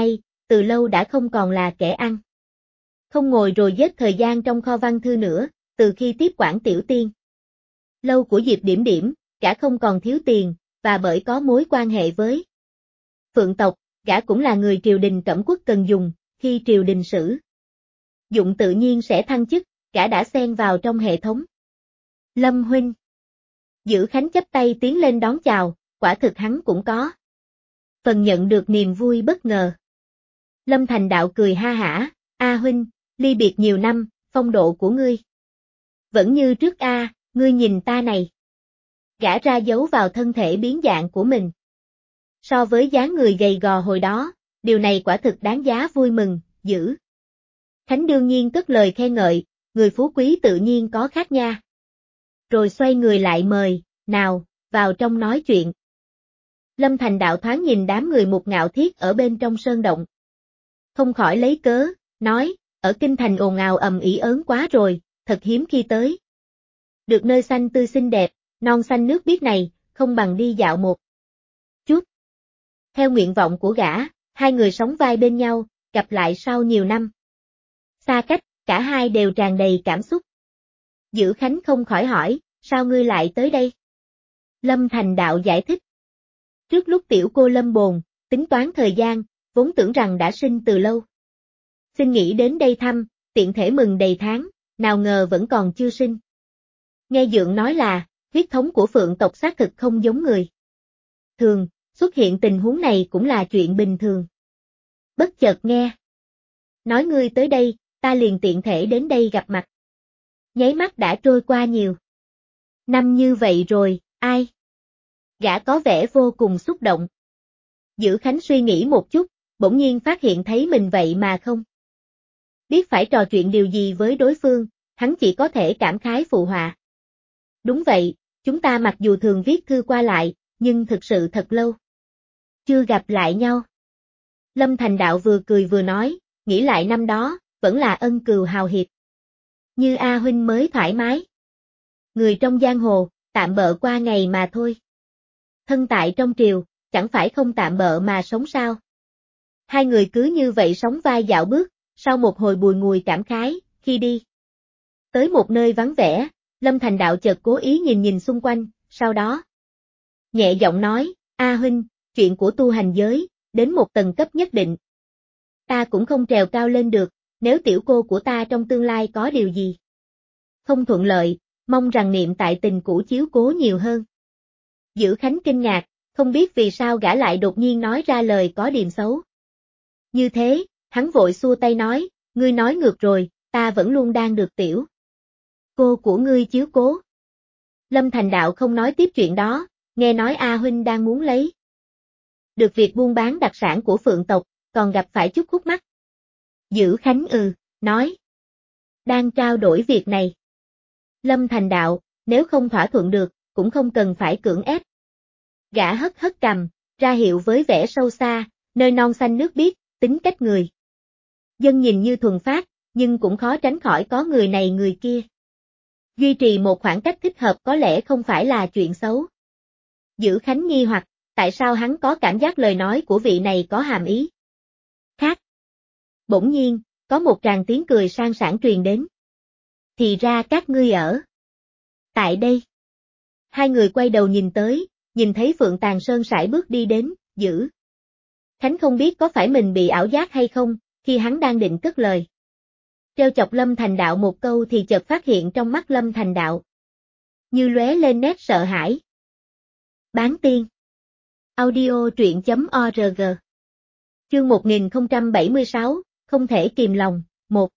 từ lâu đã không còn là kẻ ăn. Không ngồi rồi giết thời gian trong kho văn thư nữa, từ khi tiếp quản Tiểu Tiên lâu của Diệp Điểm Điểm, gã không còn thiếu tiền, và bởi có mối quan hệ với Phượng tộc, gã cũng là người triều đình Cẩm Quốc cần dùng, khi triều đình sử dụng tự nhiên sẽ thăng chức, gã đã xen vào trong hệ thống. Lâm huynh. Dữ Khánh chắp tay tiến lên đón chào, quả thực hắn cũng có phần nhận được niềm vui bất ngờ. Lâm Thành Đạo cười ha hả, A huynh, ly biệt nhiều năm, phong độ của ngươi vẫn như trước a, ngươi nhìn ta này. Gã ra dấu vào thân thể biến dạng của mình. So với dáng người gầy gò hồi đó, điều này quả thực đáng giá vui mừng, Dữ Khánh đương nhiên cất lời khen ngợi, người phú quý tự nhiên có khác nha. Rồi xoay người lại mời, nào, vào trong nói chuyện. Lâm Thành Đạo thoáng nhìn đám người Mục Ngạo Thiết ở bên trong sơn động. Không khỏi lấy cớ, nói, ở kinh thành ồn ào ầm ĩ ớn quá rồi, thật hiếm khi tới. Được nơi xanh tươi xinh đẹp, non xanh nước biếc này, không bằng đi dạo một chút. Theo nguyện vọng của gã, hai người sống vai bên nhau, gặp lại sau nhiều năm. Xa cách, cả hai đều tràn đầy cảm xúc. Dữ Khánh không khỏi hỏi, sao ngươi lại tới đây? Lâm Thành Đạo giải thích. Trước lúc tiểu cô lâm bồn, tính toán thời gian, vốn tưởng rằng đã sinh từ lâu. Xin nghĩ đến đây thăm, tiện thể mừng đầy tháng, nào ngờ vẫn còn chưa sinh. Nghe Dượng nói là, huyết thống của Phượng tộc xác thực không giống người thường, xuất hiện tình huống này cũng là chuyện bình thường. Bất chợt nghe nói ngươi tới đây, ta liền tiện thể đến đây gặp mặt. Nháy mắt đã trôi qua nhiều năm như vậy rồi, ai? Gã có vẻ vô cùng xúc động. Dữ Khánh suy nghĩ một chút, bỗng nhiên phát hiện thấy mình vậy mà không biết phải trò chuyện điều gì với đối phương, hắn chỉ có thể cảm khái phụ họa. Đúng vậy, chúng ta mặc dù thường viết thư qua lại, nhưng thực sự thật lâu chưa gặp lại nhau. Lâm Thành Đạo vừa cười vừa nói, nghĩ lại năm đó, vẫn là ân cừu hào hiệp. Như A huynh mới thoải mái. Người trong giang hồ, tạm bợ qua ngày mà thôi. Thân tại trong triều, chẳng phải không tạm bợ mà sống sao. Hai người cứ như vậy sống vai dạo bước, sau một hồi bùi ngùi cảm khái, khi đi tới một nơi vắng vẻ, Lâm Thành Đạo chợt cố ý nhìn nhìn xung quanh, sau đó nhẹ giọng nói, A huynh, chuyện của tu hành giới, đến một tầng cấp nhất định. Ta cũng không trèo cao lên được, nếu tiểu cô của ta trong tương lai có điều gì không thuận lợi, mong rằng niệm tại tình cũ chiếu cố nhiều hơn. Dữ Khánh kinh ngạc, không biết vì sao gã lại đột nhiên nói ra lời có điềm xấu. Như thế, hắn vội xua tay nói, ngươi nói ngược rồi, ta vẫn luôn đang được tiểu cô của ngươi chiếu cố. Lâm Thành Đạo không nói tiếp chuyện đó, nghe nói A huynh đang muốn lấy được việc buôn bán đặc sản của Phượng tộc, còn gặp phải chút khúc mắc. Dữ Khánh nói. Đang trao đổi việc này. Lâm Thành Đạo, nếu không thỏa thuận được, cũng không cần phải cưỡng ép. Gã hất hất cằm, ra hiệu với vẻ sâu xa, nơi non xanh nước biếc, tính cách người dân nhìn như thuần phát, nhưng cũng khó tránh khỏi có người này người kia. Duy trì một khoảng cách thích hợp có lẽ không phải là chuyện xấu. Dữ Khánh nghi hoặc, tại sao hắn có cảm giác lời nói của vị này có hàm ý khác. Bỗng nhiên, có một tràng tiếng cười sang sảng truyền đến. Thì ra các ngươi ở tại đây. Hai người quay đầu nhìn tới, nhìn thấy Phượng Tàn Sơn sải bước đi đến, Dữ Khánh không biết có phải mình bị ảo giác hay không, khi hắn đang định cất lời trêu chọc Lâm Thành Đạo một câu thì chợt phát hiện trong mắt Lâm Thành Đạo như lóe lên nét sợ hãi. Bán tiên. Audio truyện.org. Chương 1076, không thể kìm lòng, 1.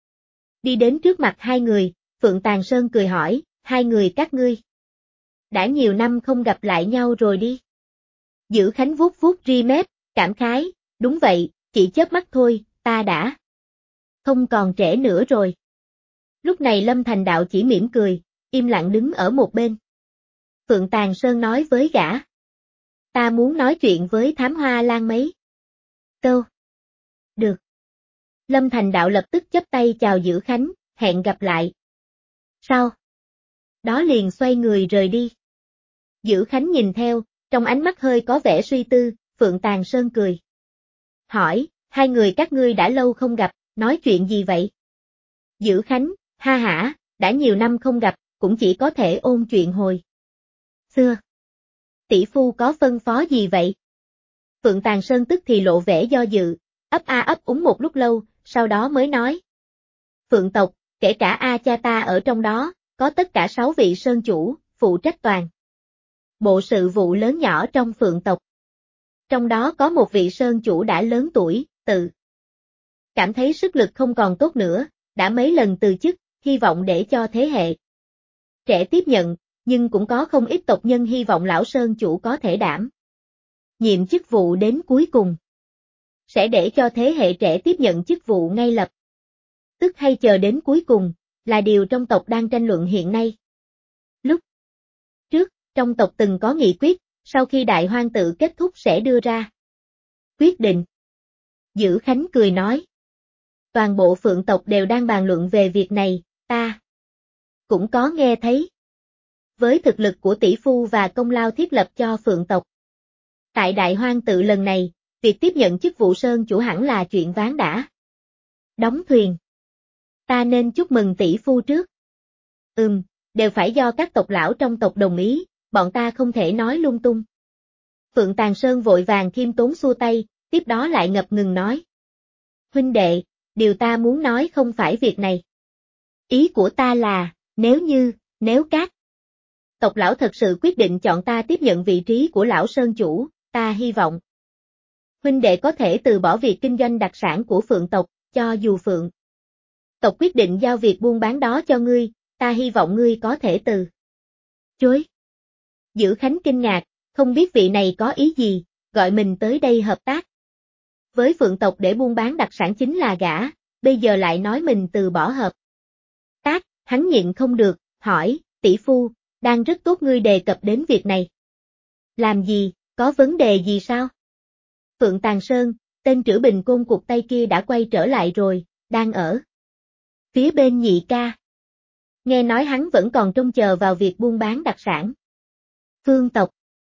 Đi đến trước mặt hai người, Phượng Tàn Sơn cười hỏi, hai người các ngươi đã nhiều năm không gặp lại nhau rồi đi. Dữ Khánh vuốt vuốt ri mép, cảm khái, đúng vậy, chỉ chớp mắt thôi, ta đã không còn trẻ nữa rồi. Lúc này Lâm Thành Đạo chỉ mỉm cười, im lặng đứng ở một bên. Phượng Tàn Sơn nói với gã. Ta muốn nói chuyện với Thám Hoa Lan mấy câu. Được. Lâm Thành Đạo lập tức chắp tay chào Dữ Khánh, hẹn gặp lại. Sau đó liền xoay người rời đi. Dữ Khánh nhìn theo, trong ánh mắt hơi có vẻ suy tư, Phượng Tàn Sơn cười. Hỏi, hai người các ngươi đã lâu không gặp, nói chuyện gì vậy? Dữ Khánh, ha hả, đã nhiều năm không gặp, cũng chỉ có thể ôn chuyện hồi xưa. Tỷ phu có phân phó gì vậy? Phượng Tàn Sơn tức thì lộ vẻ do dự, ấp a ấp úng một lúc lâu, sau đó mới nói. Phượng tộc, kể cả A cha ta ở trong đó, có tất cả 6 vị sơn chủ, phụ trách toàn bộ sự vụ lớn nhỏ trong Phượng tộc. Trong đó có một vị sơn chủ đã lớn tuổi, tự cảm thấy sức lực không còn tốt nữa, đã mấy lần từ chức, hy vọng để cho thế hệ trẻ tiếp nhận, nhưng cũng có không ít tộc nhân hy vọng lão sơn chủ có thể đảm nhiệm chức vụ đến cuối cùng. Sẽ để cho thế hệ trẻ tiếp nhận chức vụ ngay lập tức hay chờ đến cuối cùng, là điều trong tộc đang tranh luận hiện nay. Lúc trước, trong tộc từng có nghị quyết, sau khi đại hoang tự kết thúc sẽ đưa ra quyết định. Dữ Khánh cười nói. Toàn bộ Phượng tộc đều đang bàn luận về việc này, ta cũng có nghe thấy. Với thực lực của tỷ phu và công lao thiết lập cho Phượng tộc, tại đại hoang tự lần này, việc tiếp nhận chức vụ sơn chủ hẳn là chuyện ván đã đóng thuyền. Ta nên chúc mừng tỷ phu trước. Đều phải do các tộc lão trong tộc đồng ý, bọn ta không thể nói lung tung. Phượng Tàn Sơn vội vàng khiêm tốn xua tay, tiếp đó lại ngập ngừng nói. Huynh đệ, điều ta muốn nói không phải việc này. Ý của ta là, nếu các tộc lão thật sự quyết định chọn ta tiếp nhận vị trí của lão sơn chủ, ta hy vọng huynh đệ có thể từ bỏ việc kinh doanh đặc sản của Phượng tộc, cho dù Phượng tộc quyết định giao việc buôn bán đó cho ngươi, ta hy vọng ngươi có thể từ chối. Dữ Khánh kinh ngạc, không biết vị này có ý gì, gọi mình tới đây hợp tác với Phượng tộc để buôn bán đặc sản chính là gã, bây giờ lại nói mình từ bỏ hợp tác, hắn nhịn không được, hỏi, tỷ phu, đang rất tốt ngươi đề cập đến việc này. Làm gì, có vấn đề gì sao? Phượng Tàn Sơn, tên Trữ Bình Côn cụt tay kia đã quay trở lại rồi, đang ở phía bên nhị ca. Nghe nói hắn vẫn còn trông chờ vào việc buôn bán đặc sản Phương tộc.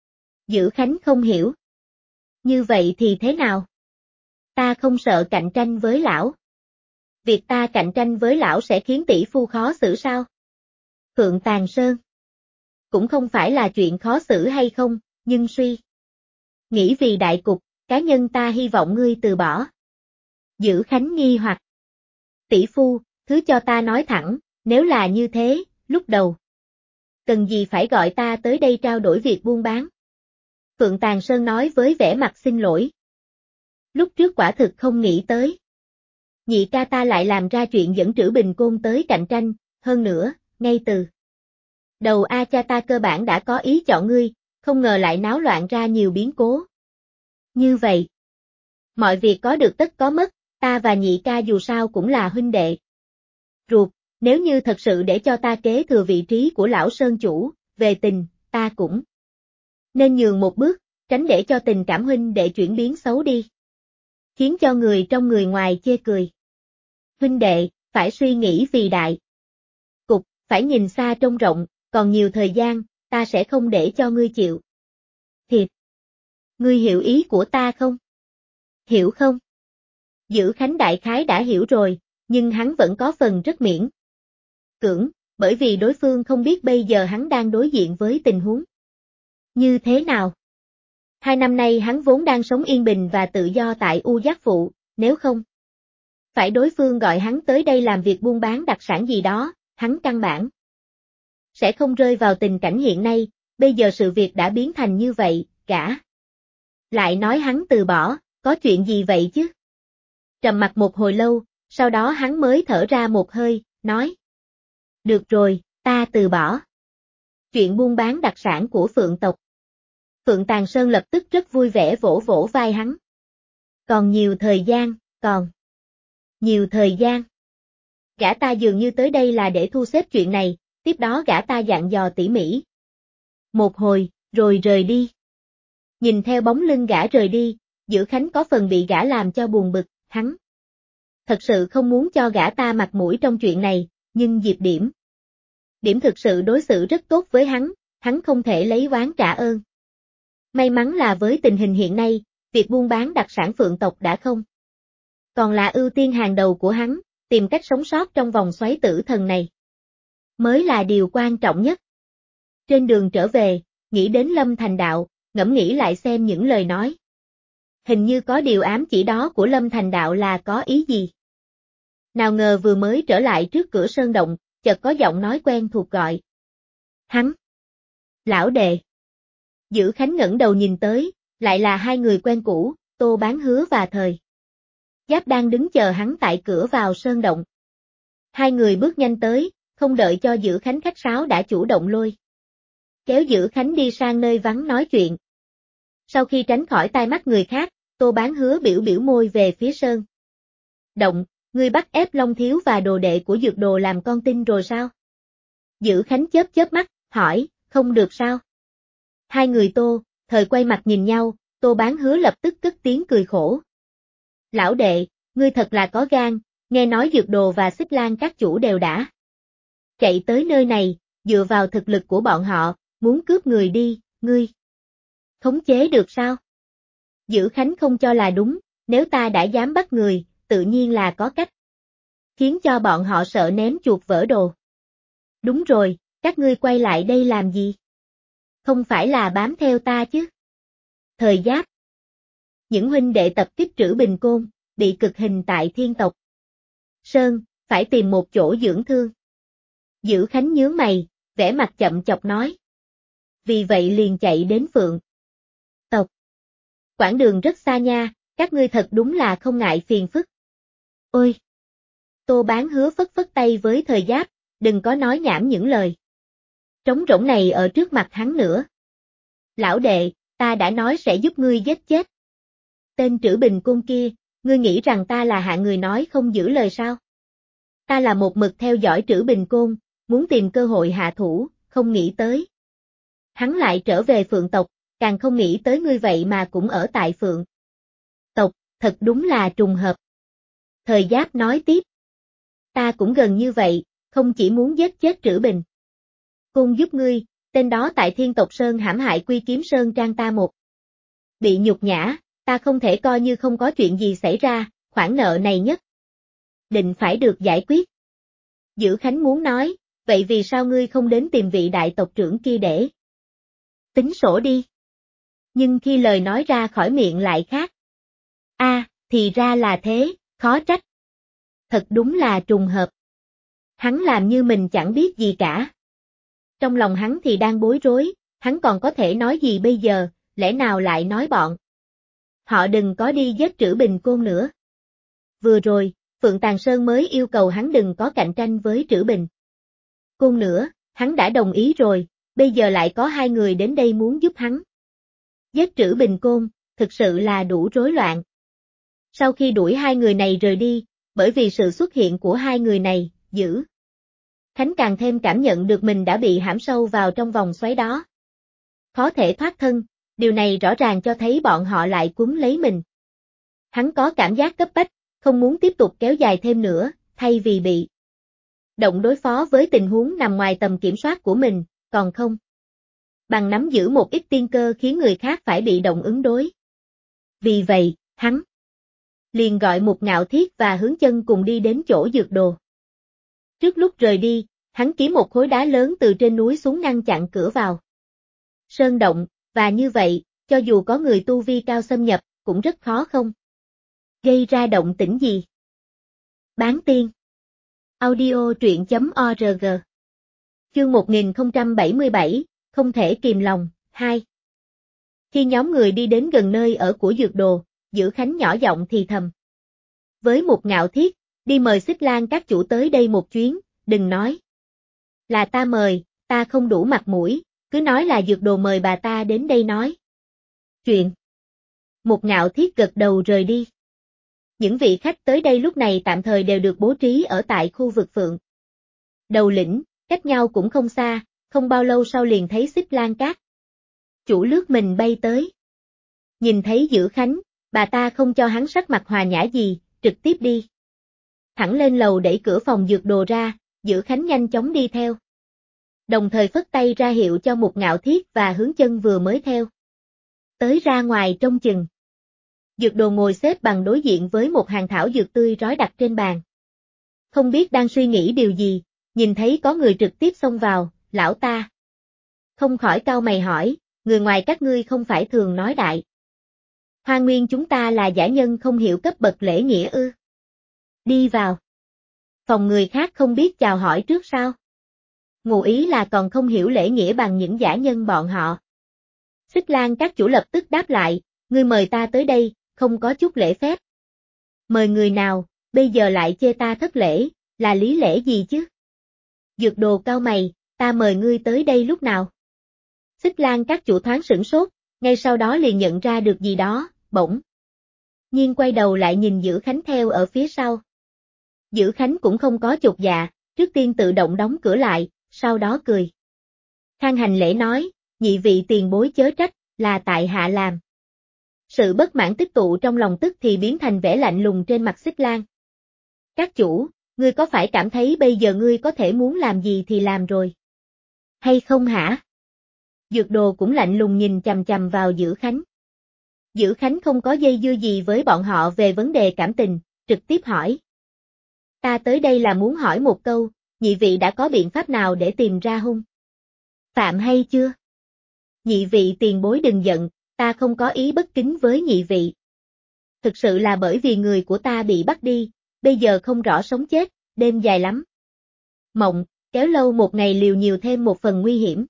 Dữ Khánh không hiểu. Như vậy thì thế nào? Ta không sợ cạnh tranh với lão. Việc ta cạnh tranh với lão sẽ khiến tỷ phu khó xử sao? Phượng Tàn Sơn. Cũng không phải là chuyện khó xử hay không, nhưng suy nghĩ vì đại cục, cá nhân ta hy vọng ngươi từ bỏ. Dữ Khánh nghi hoặc. Tỷ phu, thứ cho ta nói thẳng, nếu là như thế, lúc đầu cần gì phải gọi ta tới đây trao đổi việc buôn bán? Phượng Tàn Sơn nói với vẻ mặt xin lỗi. Lúc trước quả thực không nghĩ tới. Nhị ca ta lại làm ra chuyện dẫn Trữ Bình Côn tới cạnh tranh, hơn nữa, ngay từ đầu A cha ta cơ bản đã có ý chọn ngươi, không ngờ lại náo loạn ra nhiều biến cố. Như vậy, mọi việc có được tất có mất, ta và nhị ca dù sao cũng là huynh đệ ruột, nếu như thật sự để cho ta kế thừa vị trí của lão sơn chủ, về tình, ta cũng nên nhường một bước, tránh để cho tình cảm huynh đệ chuyển biến xấu đi. Khiến cho người trong người ngoài chê cười. Huynh đệ, phải suy nghĩ vì đại cục, phải nhìn xa trông rộng, còn nhiều thời gian, ta sẽ không để cho ngươi chịu thiệt. Ngươi hiểu ý của ta không? Hiểu không? Dữ Khánh đại khái đã hiểu rồi, nhưng hắn vẫn có phần rất miễn cưỡng, bởi vì đối phương không biết bây giờ hắn đang đối diện với tình huống như thế nào. 2 năm nay hắn vốn đang sống yên bình và tự do tại U Giác Phụ, nếu không phải đối phương gọi hắn tới đây làm việc buôn bán đặc sản gì đó, hắn căn bản sẽ không rơi vào tình cảnh hiện nay, bây giờ sự việc đã biến thành như vậy, cả lại nói hắn từ bỏ, có chuyện gì vậy chứ? Trầm mặc một hồi lâu, sau đó hắn mới thở ra một hơi, nói. Được rồi, ta từ bỏ. Chuyện buôn bán đặc sản của Phượng tộc. Phượng Tàn Sơn lập tức rất vui vẻ vỗ vỗ vai hắn. Còn nhiều thời gian, nhiều thời gian. Gã ta dường như tới đây là để thu xếp chuyện này, tiếp đó gã ta dặn dò tỉ mỉ. Một hồi, rồi rời đi. Nhìn theo bóng lưng gã rời đi, Dữ Khánh có phần bị gã làm cho buồn bực, hắn thật sự không muốn cho gã ta mặt mũi trong chuyện này, nhưng Diệp Điểm thực sự đối xử rất tốt với hắn không thể lấy oán trả ơn. May mắn là với tình hình hiện nay, việc buôn bán đặc sản Phượng tộc đã không còn là ưu tiên hàng đầu của hắn, tìm cách sống sót trong vòng xoáy tử thần này. Mới là điều quan trọng nhất. Trên đường trở về, nghĩ đến Lâm Thành Đạo, ngẫm nghĩ lại xem những lời nói. Hình như có điều ám chỉ đó của Lâm Thành Đạo là có ý gì. Nào ngờ vừa mới trở lại trước cửa sơn động, chợt có giọng nói quen thuộc gọi. Hắn. Lão đệ. Dữ Khánh ngẩng đầu nhìn tới, lại là hai người quen cũ, Tô Bán Hứa và Thời Giáp đang đứng chờ hắn tại cửa vào sơn động. Hai người bước nhanh tới, không đợi cho Dữ Khánh khách sáo đã chủ động lôi kéo Dữ Khánh đi sang nơi vắng nói chuyện. Sau khi tránh khỏi tai mắt người khác, Tô Bán Hứa biểu biểu môi về phía sơn động, ngươi bắt ép Long Thiếu và đồ đệ của Dược Đồ làm con tin rồi sao? Dữ Khánh chớp chớp mắt, hỏi, không được sao? Hai người Thời quay mặt nhìn nhau, Tô Bán Hứa lập tức cất tiếng cười khổ. Lão đệ, ngươi thật là có gan, nghe nói Dược Đồ và Xích Lan các chủ đều đã chạy tới nơi này, dựa vào thực lực của bọn họ, muốn cướp người đi, ngươi khống chế được sao? Dữ Khánh không cho là đúng, nếu ta đã dám bắt người, tự nhiên là có cách khiến cho bọn họ sợ ném chuột vỡ đồ. Đúng rồi, các ngươi quay lại đây làm gì? Không phải là bám theo ta chứ? Thời Giáp. Những huynh đệ tập kích Trữ Bình Côn, bị cực hình tại Thiên Tộc Sơn, phải tìm một chỗ dưỡng thương. Dữ Khánh nhướng mày, vẻ mặt chậm chọc nói. Vì vậy liền chạy đến Phượng tộc. Quãng đường rất xa nha, các ngươi thật đúng là không ngại phiền phức. Ôi! Tô Bán Hứa phất phất tay với Thời Giáp, đừng có nói nhảm những lời trống rỗng này ở trước mặt hắn nữa. Lão đệ, ta đã nói sẽ giúp ngươi giết chết tên Trữ Bình Côn kia, ngươi nghĩ rằng ta là hạng người nói không giữ lời sao? Ta là một mực theo dõi Trữ Bình Côn, muốn tìm cơ hội hạ thủ, không nghĩ tới. Hắn lại trở về Phượng tộc, càng không nghĩ tới ngươi vậy mà cũng ở tại Phượng tộc, thật đúng là trùng hợp. Thời Giáp nói tiếp. Ta cũng gần như vậy, không chỉ muốn giết chết Trữ Bình Côn giúp ngươi, tên đó tại Thiên Tộc Sơn hãm hại Quy Kiếm Sơn Trang ta một. Bị nhục nhã, ta không thể coi như không có chuyện gì xảy ra, khoản nợ này nhất định phải được giải quyết. Dữ Khánh muốn nói, vậy vì sao ngươi không đến tìm vị đại tộc trưởng kia để tính sổ đi? Nhưng khi lời nói ra khỏi miệng lại khác. Thì ra là thế, khó trách. Thật đúng là trùng hợp. Hắn làm như mình chẳng biết gì cả. Trong lòng hắn thì đang bối rối, hắn còn có thể nói gì bây giờ, lẽ nào lại nói bọn họ đừng có đi giết Trữ Bình Côn nữa. Vừa rồi, Phượng Tàng Sơn mới yêu cầu hắn đừng có cạnh tranh với Trữ Bình Côn nữa, hắn đã đồng ý rồi, bây giờ lại có hai người đến đây muốn giúp hắn giết Trữ Bình Côn, thực sự là đủ rối loạn. Sau khi đuổi hai người này rời đi, bởi vì sự xuất hiện của hai người này, Dữ Khánh càng thêm cảm nhận được mình đã bị hãm sâu vào trong vòng xoáy đó. Khó thể thoát thân, điều này rõ ràng cho thấy bọn họ lại cuốn lấy mình. Hắn có cảm giác cấp bách, không muốn tiếp tục kéo dài thêm nữa, thay vì bị động đối phó với tình huống nằm ngoài tầm kiểm soát của mình, còn không bằng nắm giữ một ít tiên cơ khiến người khác phải bị động ứng đối. Vì vậy, hắn liền gọi Mục Ngạo Thiết và Hướng Chân cùng đi đến chỗ Dược Đồ. Trước lúc rời đi, hắn kiếm một khối đá lớn từ trên núi xuống ngăn chặn cửa vào sơn động, và như vậy, cho dù có người tu vi cao xâm nhập, cũng rất khó không gây ra động tĩnh gì. Bán tiên. Audio truyện.org. Chương 1077, không thể kìm lòng, 2. Khi nhóm người đi đến gần nơi ở của Dược Đồ, Dữ Khánh nhỏ giọng thì thầm. Với Mục Ngạo Thiết, đi mời Xích Lan các chủ tới đây một chuyến, đừng nói là ta mời, ta không đủ mặt mũi, cứ nói là Dược Đồ mời bà ta đến đây nói chuyện. Mục Ngạo Thiết gật đầu rời đi. Những vị khách tới đây lúc này tạm thời đều được bố trí ở tại khu vực Phượng Đầu Lĩnh, cách nhau cũng không xa, không bao lâu sau liền thấy Xích Lan các chủ lướt mình bay tới. Nhìn thấy Dữ Khánh, bà ta không cho hắn sắc mặt hòa nhã gì, trực tiếp đi thẳng lên lầu đẩy cửa phòng Dược Đồ ra, Dữ Khánh nhanh chóng đi theo. Đồng thời phất tay ra hiệu cho Mục Ngạo Thiết và Hướng Chân vừa mới theo tới ra ngoài trông chừng. Dược đồ ngồi xếp bằng đối diện với một hàng thảo dược tươi rói đặt trên bàn. Không biết đang suy nghĩ điều gì, nhìn thấy có người trực tiếp xông vào, lão ta. Không khỏi cau mày hỏi, người ngoài các ngươi không phải thường nói đại. Hoa Nguyên chúng ta là giả nhân không hiểu cấp bậc lễ nghĩa ư. Đi vào. Phòng người khác không biết chào hỏi trước sao? Ngụ ý là còn không hiểu lễ nghĩa bằng những giả nhân bọn họ. Xích Lan các chủ lập tức đáp lại, ngươi mời ta tới đây, không có chút lễ phép. Mời người nào, bây giờ lại chê ta thất lễ, là lý lẽ gì chứ? Dược đồ cau mày, ta mời ngươi tới đây lúc nào? Xích Lan các chủ thoáng sửng sốt, ngay sau đó liền nhận ra được gì đó, bỗng nhiên quay đầu lại nhìn Dữ Khánh theo ở phía sau. Dữ Khánh cũng không có chột dạ, trước tiên tự động đóng cửa lại, sau đó cười. Khang hành lễ nói, nhị vị tiền bối chớ trách, là tại hạ làm. Sự bất mãn tích tụ trong lòng tức thì biến thành vẻ lạnh lùng trên mặt Xích Lan. Các chủ, ngươi có phải cảm thấy bây giờ ngươi có thể muốn làm gì thì làm rồi? Hay không hả? Dược đồ cũng lạnh lùng nhìn chằm chằm vào Dữ Khánh. Dữ Khánh không có dây dưa gì với bọn họ về vấn đề cảm tình, trực tiếp hỏi. Ta tới đây là muốn hỏi một câu, nhị vị đã có biện pháp nào để tìm ra hung phạm hay chưa? Nhị vị tiền bối đừng giận, ta không có ý bất kính với nhị vị. Thực sự là bởi vì người của ta bị bắt đi, bây giờ không rõ sống chết, đêm dài lắm. Mộng, kéo lâu một ngày liều nhiều thêm một phần nguy hiểm.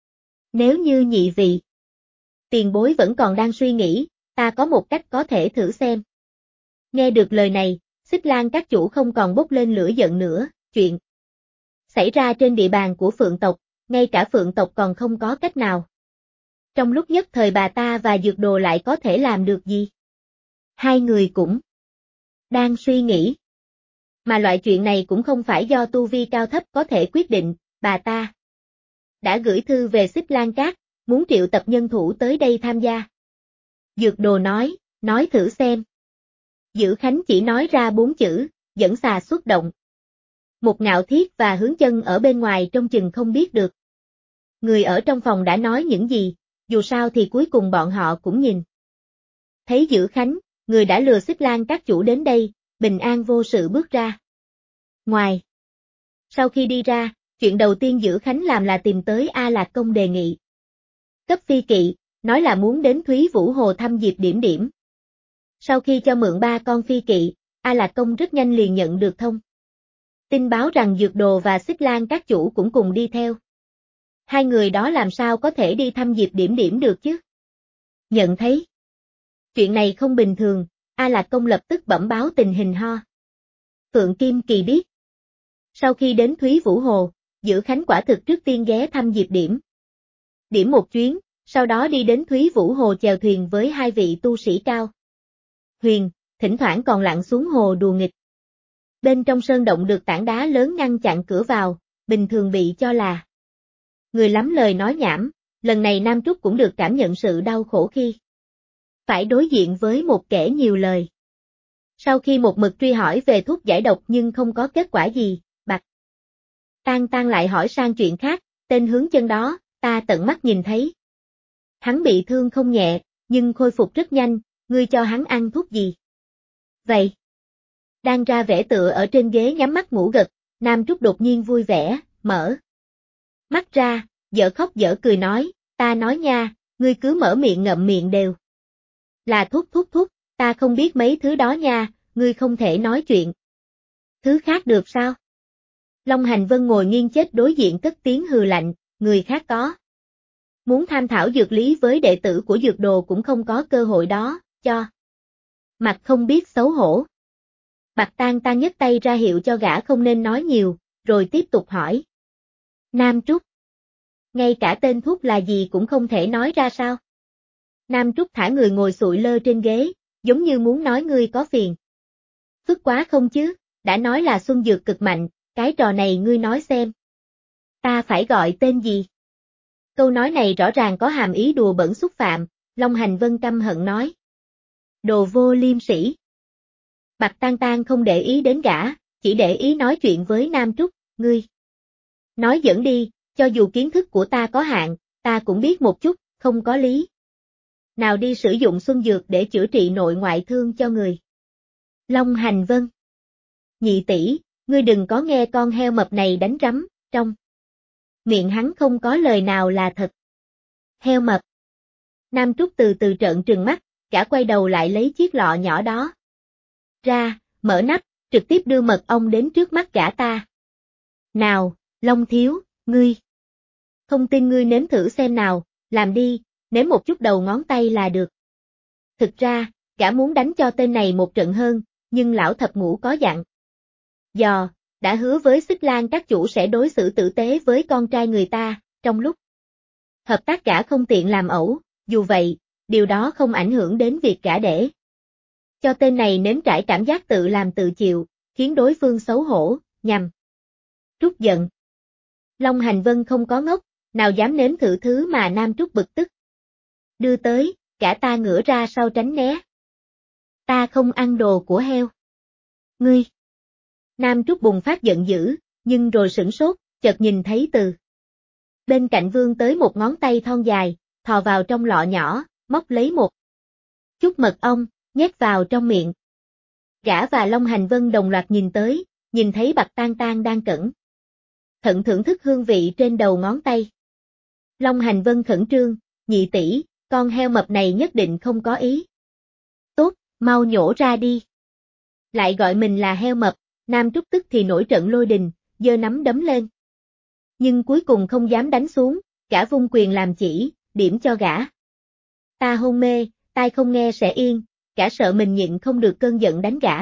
Nếu như nhị vị tiền bối vẫn còn đang suy nghĩ, ta có một cách có thể thử xem. Nghe được lời này, Xích Lan các chủ không còn bốc lên lửa giận nữa, chuyện xảy ra trên địa bàn của Phượng tộc, ngay cả Phượng tộc còn không có cách nào. Trong lúc nhất thời bà ta và Dược đồ lại có thể làm được gì? Hai người cũng đang suy nghĩ. Mà loại chuyện này cũng không phải do tu vi cao thấp có thể quyết định, bà ta đã gửi thư về Xích Lan Các, muốn triệu tập nhân thủ tới đây tham gia. Dược đồ nói thử xem. Dữ Khánh chỉ nói ra 4 chữ, dẫn xà xuất động. Một Ngạo Thiết và Hướng Chân ở bên ngoài trông chừng không biết được. Người ở trong phòng đã nói những gì, dù sao thì cuối cùng bọn họ cũng nhìn. Thấy Dữ Khánh, người đã lừa Xích Lan các chủ đến đây, bình an vô sự bước ra. Ngoài. Sau khi đi ra, chuyện đầu tiên Dữ Khánh làm là tìm tới A Lạc Công đề nghị. Cấp phi kỵ, nói là muốn đến Thúy Vũ Hồ thăm Diệp Điểm Điểm. Sau khi cho mượn 3 con phi kỵ, A Lạc Công rất nhanh liền nhận được thông tin báo rằng Dược đồ và Xích Lan các chủ cũng cùng đi theo. Hai người đó làm sao có thể đi thăm Diệp Điểm Điểm được chứ? Nhận thấy chuyện này không bình thường, A Lạc Công lập tức bẩm báo tình hình ho. Phượng Kim Kỳ biết. Sau khi đến Thúy Vũ Hồ, Dữ Khánh quả thực trước tiên ghé thăm Diệp Điểm Điểm một chuyến, sau đó đi đến Thúy Vũ Hồ chèo thuyền với 2 vị tu sĩ cao huyền, thỉnh thoảng còn lặn xuống hồ đùa nghịch. Bên trong sơn động được tảng đá lớn ngăn chặn cửa vào, bình thường bị cho là người lắm lời nói nhảm, lần này Nam Trúc cũng được cảm nhận sự đau khổ khi phải đối diện với một kẻ nhiều lời. Sau khi một mực truy hỏi về thuốc giải độc nhưng không có kết quả gì, Bạch Tan lại hỏi sang chuyện khác, tên Hướng Chân đó, ta tận mắt nhìn thấy. Hắn bị thương không nhẹ, nhưng khôi phục rất nhanh, ngươi cho hắn ăn thuốc gì? Vậy. Đang ra vẻ tựa ở trên ghế nhắm mắt ngủ gật, Nam Trúc đột nhiên vui vẻ, mở mắt ra, dở khóc dở cười nói, ta nói nha, ngươi cứ mở miệng ngậm miệng đều. Là thuốc, ta không biết mấy thứ đó nha, ngươi không thể nói chuyện. Thứ khác được sao? Long Hành Vân ngồi nghiêng chết đối diện cất tiếng hừ lạnh, người khác có. Muốn tham thảo dược lý với đệ tử của dược đồ cũng không có cơ hội đó, cho. Mặt không biết xấu hổ. Bạch Tan nhấc tay ra hiệu cho gã không nên nói nhiều, rồi tiếp tục hỏi. Nam Trúc. Ngay cả tên thuốc là gì cũng không thể nói ra sao? Nam Trúc thả người ngồi sụi lơ trên ghế, giống như muốn nói ngươi có phiền. Phức quá không chứ, đã nói là xuân dược cực mạnh, cái trò này ngươi nói xem. Ta phải gọi tên gì? Câu nói này rõ ràng có hàm ý đùa bẩn xúc phạm, Long Hành Vân căm hận nói. Đồ vô liêm sỉ. Bạch Tan không để ý đến gã, chỉ để ý nói chuyện với Nam Trúc, ngươi. Nói dẫn đi, cho dù kiến thức của ta có hạn, ta cũng biết một chút, không có lý. nào đi sử dụng xuân dược để chữa trị nội ngoại thương cho người. Long Hành Vân. Nhị tỷ, ngươi đừng có nghe con heo mập này đánh rắm, trong miệng hắn không có lời nào là thật. Heo mập. Nam Trúc từ từ trợn trừng mắt, cả quay đầu lại lấy chiếc lọ nhỏ đó ra, mở nắp, trực tiếp đưa mật ong đến trước mắt gã ta. Nào, Long thiếu, ngươi. Không tin ngươi nếm thử xem nào, làm đi, nếm một chút đầu ngón tay là được. Thực ra, gã muốn đánh cho tên này một trận hơn, nhưng lão thập ngũ có dặn. Dò, đã hứa với Xích Lan các chủ sẽ đối xử tử tế với con trai người ta, trong lúc hợp tác gã không tiện làm ẩu, dù vậy, điều đó không ảnh hưởng đến việc gã để cho tên này nếm trải cảm giác tự làm tự chịu, khiến đối phương xấu hổ, nhằm trút giận. Long Hành Vân không có ngốc, nào dám nếm thử thứ mà Nam Trúc bực tức đưa tới, cả ta ngửa ra sau tránh né. Ta không ăn đồ của heo. Ngươi. Nam Trúc bùng phát giận dữ, nhưng rồi sửng sốt, chợt nhìn thấy từ bên cạnh vươn tới một ngón tay thon dài, thò vào trong lọ nhỏ, móc lấy một chút mật ong, nhét vào trong miệng. Gã và Long Hành Vân đồng loạt nhìn tới, nhìn thấy Bạch Tang Tang đang cẩn thận thưởng thức hương vị trên đầu ngón tay. Long Hành Vân khẩn trương, nhị tỷ, con heo mập này nhất định không có ý. Tốt, mau nhổ ra đi. Lại gọi mình là heo mập, Nam Trúc tức thì nổi trận lôi đình, giơ nắm đấm lên. Nhưng cuối cùng không dám đánh xuống, cả vung quyền làm chỉ, điểm cho gã. Ta hôn mê, tai không nghe sẽ yên, cả sợ mình nhịn không được cơn giận đánh gã.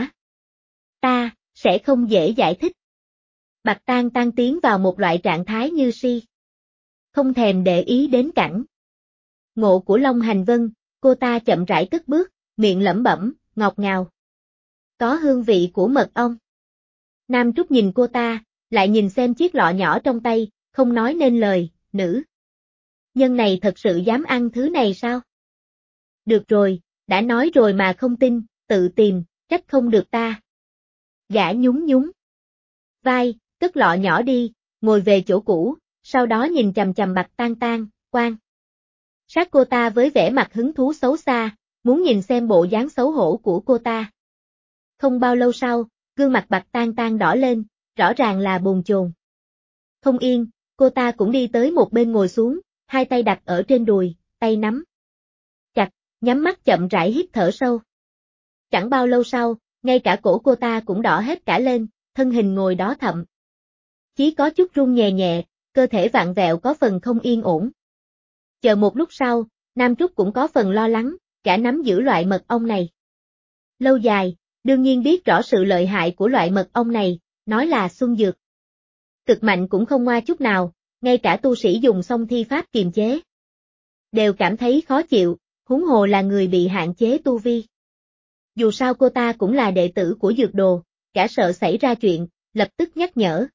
Ta, sẽ không dễ giải thích. Bạch Tang Tang tiến vào một loại trạng thái như si. Không thèm để ý đến cảnh ngộ của Long Hành Vân, cô ta chậm rãi cất bước, miệng lẩm bẩm, ngọt ngào. Có hương vị của mật ong. Nam Trúc nhìn cô ta, lại nhìn xem chiếc lọ nhỏ trong tay, không nói nên lời, nữ nhân này thật sự dám ăn thứ này sao? Được rồi, đã nói rồi mà không tin, tự tìm, trách không được ta. Gã nhún nhún vai, cất lọ nhỏ đi, ngồi về chỗ cũ, sau đó nhìn chằm chằm Bạch Tang Tang, quan sát cô ta với vẻ mặt hứng thú xấu xa, muốn nhìn xem bộ dáng xấu hổ của cô ta. Không bao lâu sau, gương mặt Bạch Tang Tang đỏ lên, rõ ràng là bồn chồn. Không yên, cô ta cũng đi tới một bên ngồi xuống, hai tay đặt ở trên đùi, tay nắm chặt, nhắm mắt chậm rãi hít thở sâu. Chẳng bao lâu sau, ngay cả cổ cô ta cũng đỏ hết cả lên, thân hình ngồi đó thậm chí có chút run nhẹ nhẹ, cơ thể vặn vẹo có phần không yên ổn. Chờ một lúc sau, Nam Trúc cũng có phần lo lắng, cả nắm giữ loại mật ong này lâu dài, đương nhiên biết rõ sự lợi hại của loại mật ong này, nói là xuân dược. Cực mạnh cũng không ngoa chút nào, ngay cả tu sĩ dùng xong thi pháp kiềm chế đều cảm thấy khó chịu, huống hồ là người bị hạn chế tu vi. Dù sao cô ta cũng là đệ tử của dược đồ, cả sợ xảy ra chuyện, lập tức nhắc nhở.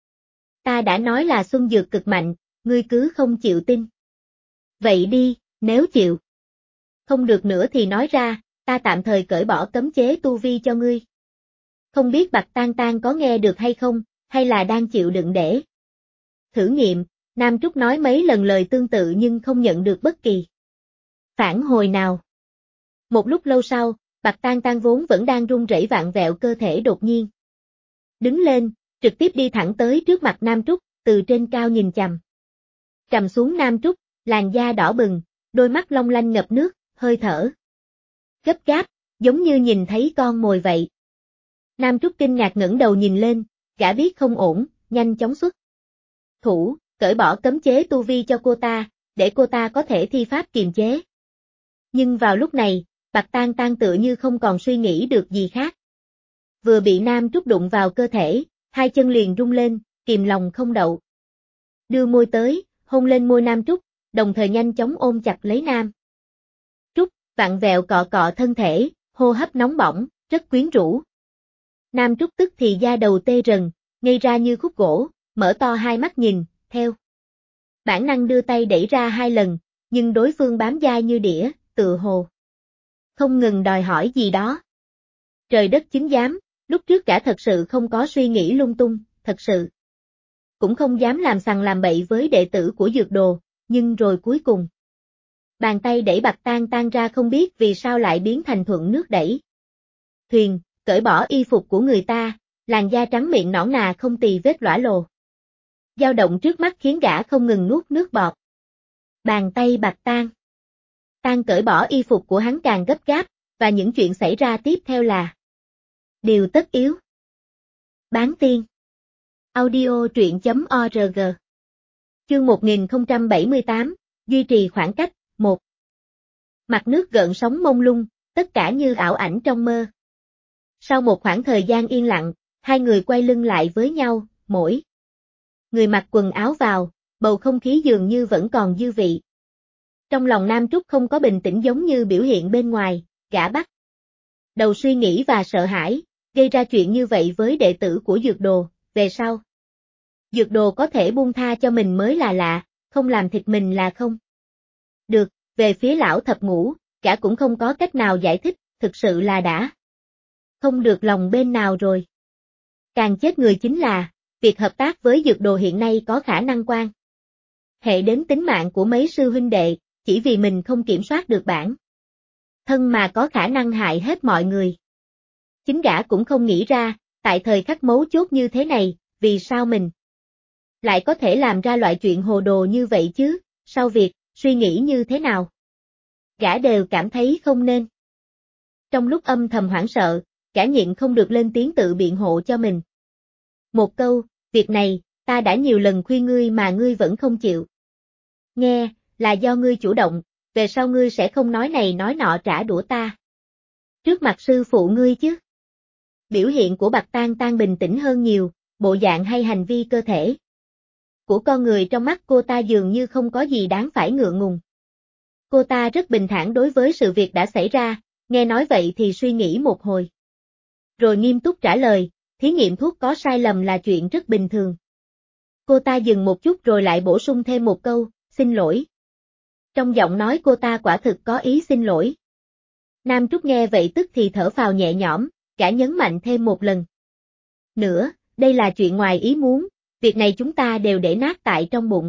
Ta đã nói là xuân dược cực mạnh, ngươi cứ không chịu tin. Vậy đi, nếu chịu không được nữa thì nói ra, ta tạm thời cởi bỏ cấm chế tu vi cho ngươi. Không biết Bạch Tang Tang có nghe được hay không, hay là đang chịu đựng để thử nghiệm. Nam Trúc nói mấy lần lời tương tự nhưng không nhận được bất kỳ phản hồi nào. Một lúc lâu sau, Bạch Tang Tang vốn vẫn đang run rẩy vặn vẹo cơ thể đột nhiên đứng lên, trực tiếp đi thẳng tới trước mặt Nam Trúc, từ trên cao nhìn chằm xuống Nam Trúc, làn da đỏ bừng, đôi mắt long lanh ngập nước, hơi thở gấp gáp, giống như nhìn thấy con mồi vậy. Nam Trúc kinh ngạc ngẩng đầu nhìn lên, gã biết không ổn, nhanh chóng xuất thủ, cởi bỏ cấm chế tu vi cho cô ta, để cô ta có thể thi pháp kiềm chế. Nhưng vào lúc này, Bạch Tang Tang tựa như không còn suy nghĩ được gì khác. Vừa bị Nam Trúc đụng vào cơ thể, hai chân liền rung lên, kìm lòng không đậu. Đưa môi tới, hôn lên môi Nam Trúc, đồng thời nhanh chóng ôm chặt lấy Nam Trúc, vặn vẹo cọ cọ thân thể, hô hấp nóng bỏng, rất quyến rũ. Nam Trúc tức thì da đầu tê rần, ngây ra như khúc gỗ, mở to hai mắt nhìn, theo bản năng đưa tay đẩy ra hai lần, nhưng đối phương bám dai như đĩa, tự hồ không ngừng đòi hỏi gì đó. Trời đất chứng giám, lúc trước cả thật sự không có suy nghĩ lung tung, thật sự cũng không dám làm sằng làm bậy với đệ tử của dược đồ, nhưng rồi cuối cùng Bàn tay đẩy Bạc Tang tan ra không biết vì sao lại biến thành thuận nước đẩy. Thuyền, cởi bỏ y phục của người ta, làn da trắng miệng nõn nà không tì vết lõa lồ. Dao động trước mắt khiến gã không ngừng nuốt nước bọt. Bàn tay Bạc Tang. Tang cởi bỏ y phục của hắn càng gấp gáp, và những chuyện xảy ra tiếp theo là điều tất yếu. Bán tiên. Audio truyện.org. Chương 1078, duy trì khoảng cách, 1. Mặt nước gợn sóng mông lung, tất cả như ảo ảnh trong mơ. Sau một khoảng thời gian yên lặng, hai người quay lưng lại với nhau, mỗi người mặc quần áo vào, bầu không khí dường như vẫn còn dư vị. Trong lòng Nam Trúc không có bình tĩnh giống như biểu hiện bên ngoài, gã bắt đầu suy nghĩ và sợ hãi, gây ra chuyện như vậy với đệ tử của Dược Đồ, về sau. Dược Đồ có thể buông tha cho mình mới là lạ, không làm thịt mình là không. Được, về phía lão thập ngũ, gã cũng không có cách nào giải thích, thực sự là đã không được lòng bên nào rồi. Càng chết người chính là, việc hợp tác với Dược Đồ hiện nay có khả năng quan hệ đến tính mạng của mấy sư huynh đệ, chỉ vì mình không kiểm soát được bản thân mà có khả năng hại hết mọi người. Chính gã cũng không nghĩ ra, tại thời khắc mấu chốt như thế này, vì sao mình lại có thể làm ra loại chuyện hồ đồ như vậy chứ, sau việc suy nghĩ như thế nào. Gã đều cảm thấy không nên. Trong lúc âm thầm hoảng sợ, gã nhịn không được lên tiếng tự biện hộ cho mình. Một câu, việc này, ta đã nhiều lần khuyên ngươi mà ngươi vẫn không chịu nghe, là do ngươi chủ động, về sau ngươi sẽ không nói này nói nọ trả đũa ta. Trước mặt sư phụ ngươi chứ. Biểu hiện của Bạc Tang Tang bình tĩnh hơn nhiều, bộ dạng hay hành vi cơ thể của con người trong mắt cô ta dường như không có gì đáng phải ngượng ngùng. Cô ta rất bình thản đối với sự việc đã xảy ra, nghe nói vậy thì suy nghĩ một hồi. Rồi nghiêm túc trả lời, thí nghiệm thuốc có sai lầm là chuyện rất bình thường. Cô ta dừng một chút rồi lại bổ sung thêm một câu, xin lỗi. Trong giọng nói cô ta quả thực có ý xin lỗi. Nam Trúc nghe vậy tức thì thở phào nhẹ nhõm, gã nhấn mạnh thêm một lần. Nữa, đây là chuyện ngoài ý muốn, việc này chúng ta đều để nát tại trong bụng.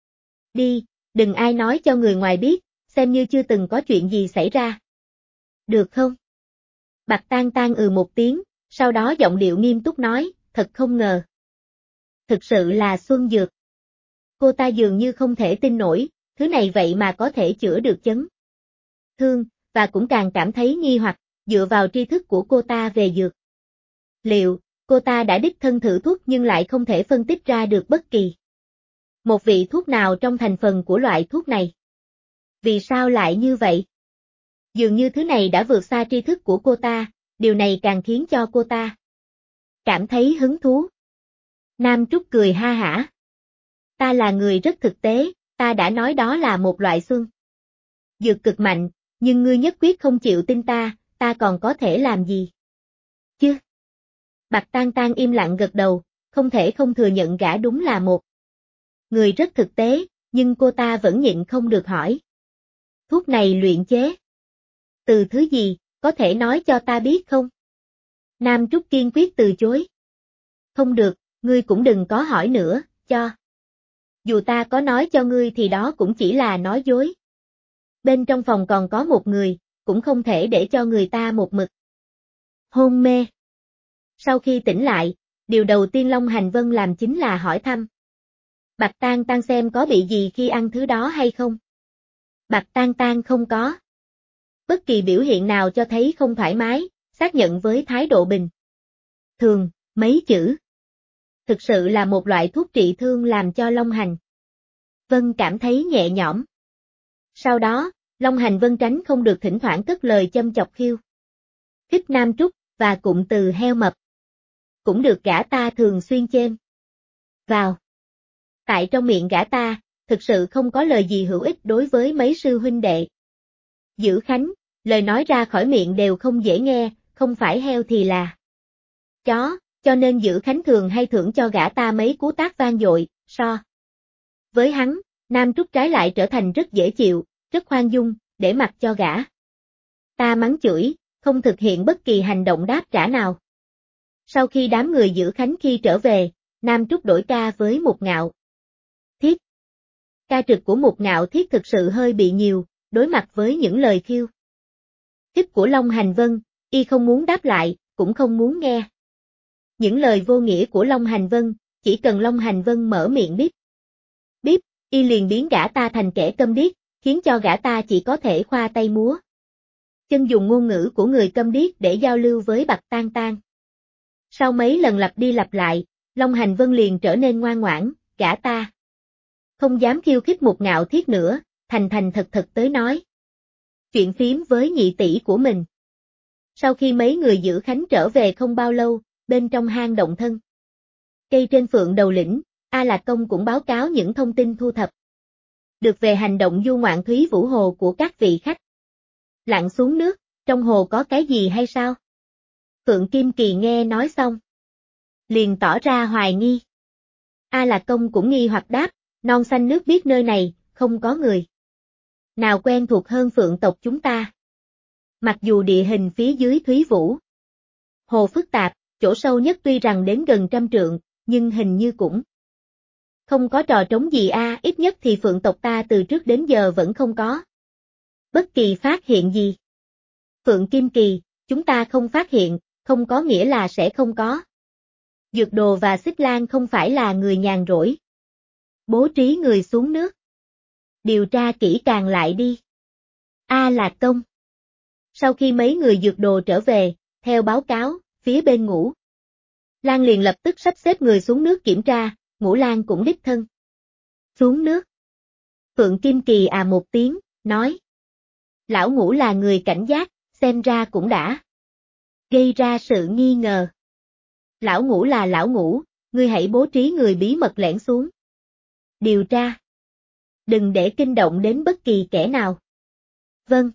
Đi, đừng ai nói cho người ngoài biết, xem như chưa từng có chuyện gì xảy ra. Được không? Bạc Tang Tang một tiếng, sau đó giọng điệu nghiêm túc nói, thật không ngờ. Thực sự là xuân dược. Cô ta dường như không thể tin nổi, thứ này vậy mà có thể chữa được chấn thương, và cũng càng cảm thấy nghi hoặc, dựa vào tri thức của cô ta về dược liệu, cô ta đã đích thân thử thuốc nhưng lại không thể phân tích ra được bất kỳ một vị thuốc nào trong thành phần của loại thuốc này. Vì sao lại như vậy? Dường như thứ này đã vượt xa tri thức của cô ta, điều này càng khiến cho cô ta cảm thấy hứng thú. Nam Trúc cười ha hả. Ta là người rất thực tế, ta đã nói đó là một loại xuân dược cực mạnh, nhưng ngươi nhất quyết không chịu tin ta, ta còn có thể làm gì? Chứ? Bạc Tang Tang im lặng gật đầu, không thể không thừa nhận gã đúng là một người rất thực tế, nhưng cô ta vẫn nhịn không được hỏi. Thuốc này luyện chế từ thứ gì, có thể nói cho ta biết không? Nam Trúc kiên quyết từ chối. Không được, ngươi cũng đừng có hỏi nữa, cho. Dù ta có nói cho ngươi thì đó cũng chỉ là nói dối. Bên trong phòng còn có một người, cũng không thể để cho người ta một mực hôn mê. Sau khi tỉnh lại, điều đầu tiên Long Hành Vân làm chính là hỏi thăm. Bạc Tang Tang xem có bị gì khi ăn thứ đó hay không? Bạc Tang Tang không có bất kỳ biểu hiện nào cho thấy không thoải mái, xác nhận với thái độ bình thường, mấy chữ. Thực sự là một loại thuốc trị thương làm cho Long Hành Vân cảm thấy nhẹ nhõm. Sau đó, Long Hành Vân tránh không được thỉnh thoảng cất lời châm chọc khiêu khích Nam Trúc, và cụm từ heo mập cũng được gã ta thường xuyên chêm vào. Tại trong miệng gã ta, thực sự không có lời gì hữu ích đối với mấy sư huynh đệ. Giữ Khánh, lời nói ra khỏi miệng đều không dễ nghe, không phải heo thì là chó, cho nên Giữ Khánh thường hay thưởng cho gã ta mấy cú tát vang dội, so. Với hắn, Nam Trúc trái lại trở thành rất dễ chịu, rất khoan dung, để mặc cho gã ta mắng chửi, không thực hiện bất kỳ hành động đáp trả nào. Sau khi đám người Giữ Khánh khi trở về, Nam Trúc đổi ca với Mục Ngạo Thiết. Ca trực của Mục Ngạo Thiết thực sự hơi bị nhiều, đối mặt với những lời khiêu khích của Long Hành Vân, y không muốn đáp lại, cũng không muốn nghe. Những lời vô nghĩa của Long Hành Vân, chỉ cần Long Hành Vân mở miệng bíp, y liền biến gã ta thành kẻ câm điếc, khiến cho gã ta chỉ có thể khoa tay múa chân dùng ngôn ngữ của người câm điếc để giao lưu với Bạch Tang Tang. Sau mấy lần lặp đi lặp lại, Long Hành Vân liền trở nên ngoan ngoãn, gã ta không dám khiêu khích Mục Ngạo Thiết nữa, thành thành thật thật tới nói chuyện phím với nhị tỷ của mình. Sau khi mấy người giữ Khánh trở về không bao lâu, bên trong hang động thân cây trên Phượng Đầu Lĩnh, A Lạc Công cũng báo cáo những thông tin thu thập được về hành động du ngoạn Thúy Vũ Hồ của các vị khách. Lặn xuống nước, trong hồ có cái gì hay sao? Phượng Kim Kỳ nghe nói xong, liền tỏ ra hoài nghi. A Lạc Công cũng nghi hoặc đáp, non xanh nước biết nơi này, không có người nào quen thuộc hơn Phượng tộc chúng ta. Mặc dù địa hình phía dưới Thúy Vũ Hồ phức tạp, chỗ sâu nhất tuy rằng đến gần 100 trượng, nhưng hình như cũng không có trò trống gì ít nhất thì Phượng tộc ta từ trước đến giờ vẫn không có bất kỳ phát hiện gì. Phượng Kim Kỳ, chúng ta không phát hiện, không có nghĩa là sẽ không có. Dược Đồ và Xích Lan không phải là người nhàn rỗi. Bố trí người xuống nước. Điều tra kỹ càng lại đi. A Lạc Công. Sau khi mấy người Dược Đồ trở về, theo báo cáo, phía bên Ngũ Lan liền lập tức sắp xếp người xuống nước kiểm tra, Ngũ Lan cũng đích thân xuống nước. Phượng Kim Kỳ một tiếng, nói. Lão Ngũ là người cảnh giác, xem ra cũng đã gây ra sự nghi ngờ. Lão Ngũ là Lão Ngũ, ngươi hãy bố trí người bí mật lẻn xuống điều tra. Đừng để kinh động đến bất kỳ kẻ nào. Vâng.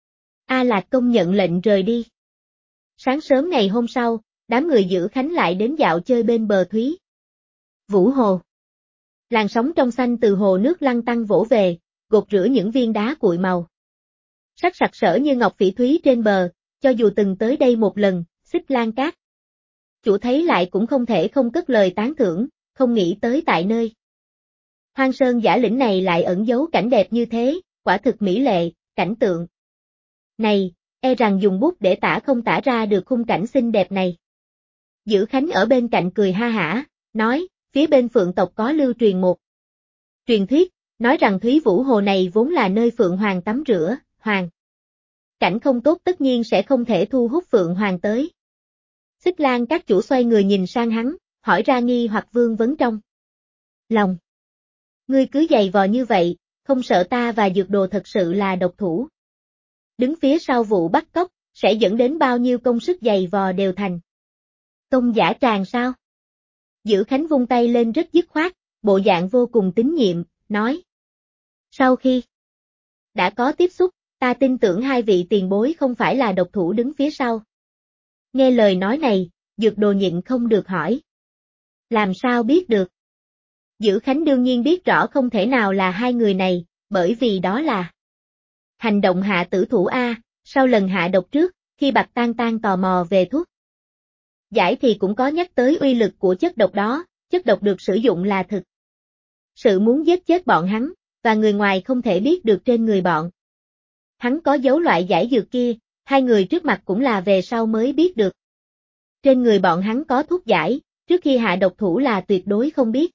A Lạc Công nhận lệnh rời đi. Sáng sớm ngày hôm sau, đám người giữ Khánh lại đến dạo chơi bên bờ Thúy Vũ Hồ. Làn sóng trong xanh từ hồ nước lăn tăn vỗ về, gột rửa những viên đá cuội màu sắc sặc sỡ như ngọc phỉ thúy trên bờ, cho dù từng tới đây một lần, Xích Lan Cát chủ thấy lại cũng không thể không cất lời tán thưởng, không nghĩ tới tại nơi Hoang Sơn Giả Lĩnh này lại ẩn giấu cảnh đẹp như thế, quả thực mỹ lệ, cảnh tượng này, e rằng dùng bút để tả không tả ra được khung cảnh xinh đẹp này. Giữ Khánh ở bên cạnh cười ha hả, nói, phía bên Phượng tộc có lưu truyền một truyền thuyết, nói rằng Thúy Vũ Hồ này vốn là nơi Phượng Hoàng tắm rửa, Hoàng cảnh không tốt tất nhiên sẽ không thể thu hút Phượng Hoàng tới. Xích Lan Các chủ xoay người nhìn sang hắn, hỏi ra nghi hoặc vương vấn trong lòng. Ngươi cứ giày vò như vậy, không sợ ta và Dược Đồ thật sự là độc thủ đứng phía sau vụ bắt cóc, sẽ dẫn đến bao nhiêu công sức giày vò đều thành công dã tràng sao? Giữ Khánh vung tay lên rất dứt khoát, bộ dạng vô cùng tín nhiệm, nói. Sau khi đã có tiếp xúc, ta tin tưởng hai vị tiền bối không phải là độc thủ đứng phía sau. Nghe lời nói này, Dược Đồ nhịn không được hỏi. Làm sao biết được? Giữ Khánh đương nhiên biết rõ không thể nào là hai người này, bởi vì đó là hành động hạ tử thủ sau lần hạ độc trước, khi Bạch Tang Tang tò mò về thuốc giải thì cũng có nhắc tới uy lực của chất độc đó, chất độc được sử dụng là thực sự muốn giết chết bọn hắn, và người ngoài không thể biết được trên người bọn hắn có dấu loại giải dược kia, hai người trước mặt cũng là về sau mới biết được. Trên người bọn hắn có thuốc giải, trước khi hạ độc thủ là tuyệt đối không biết.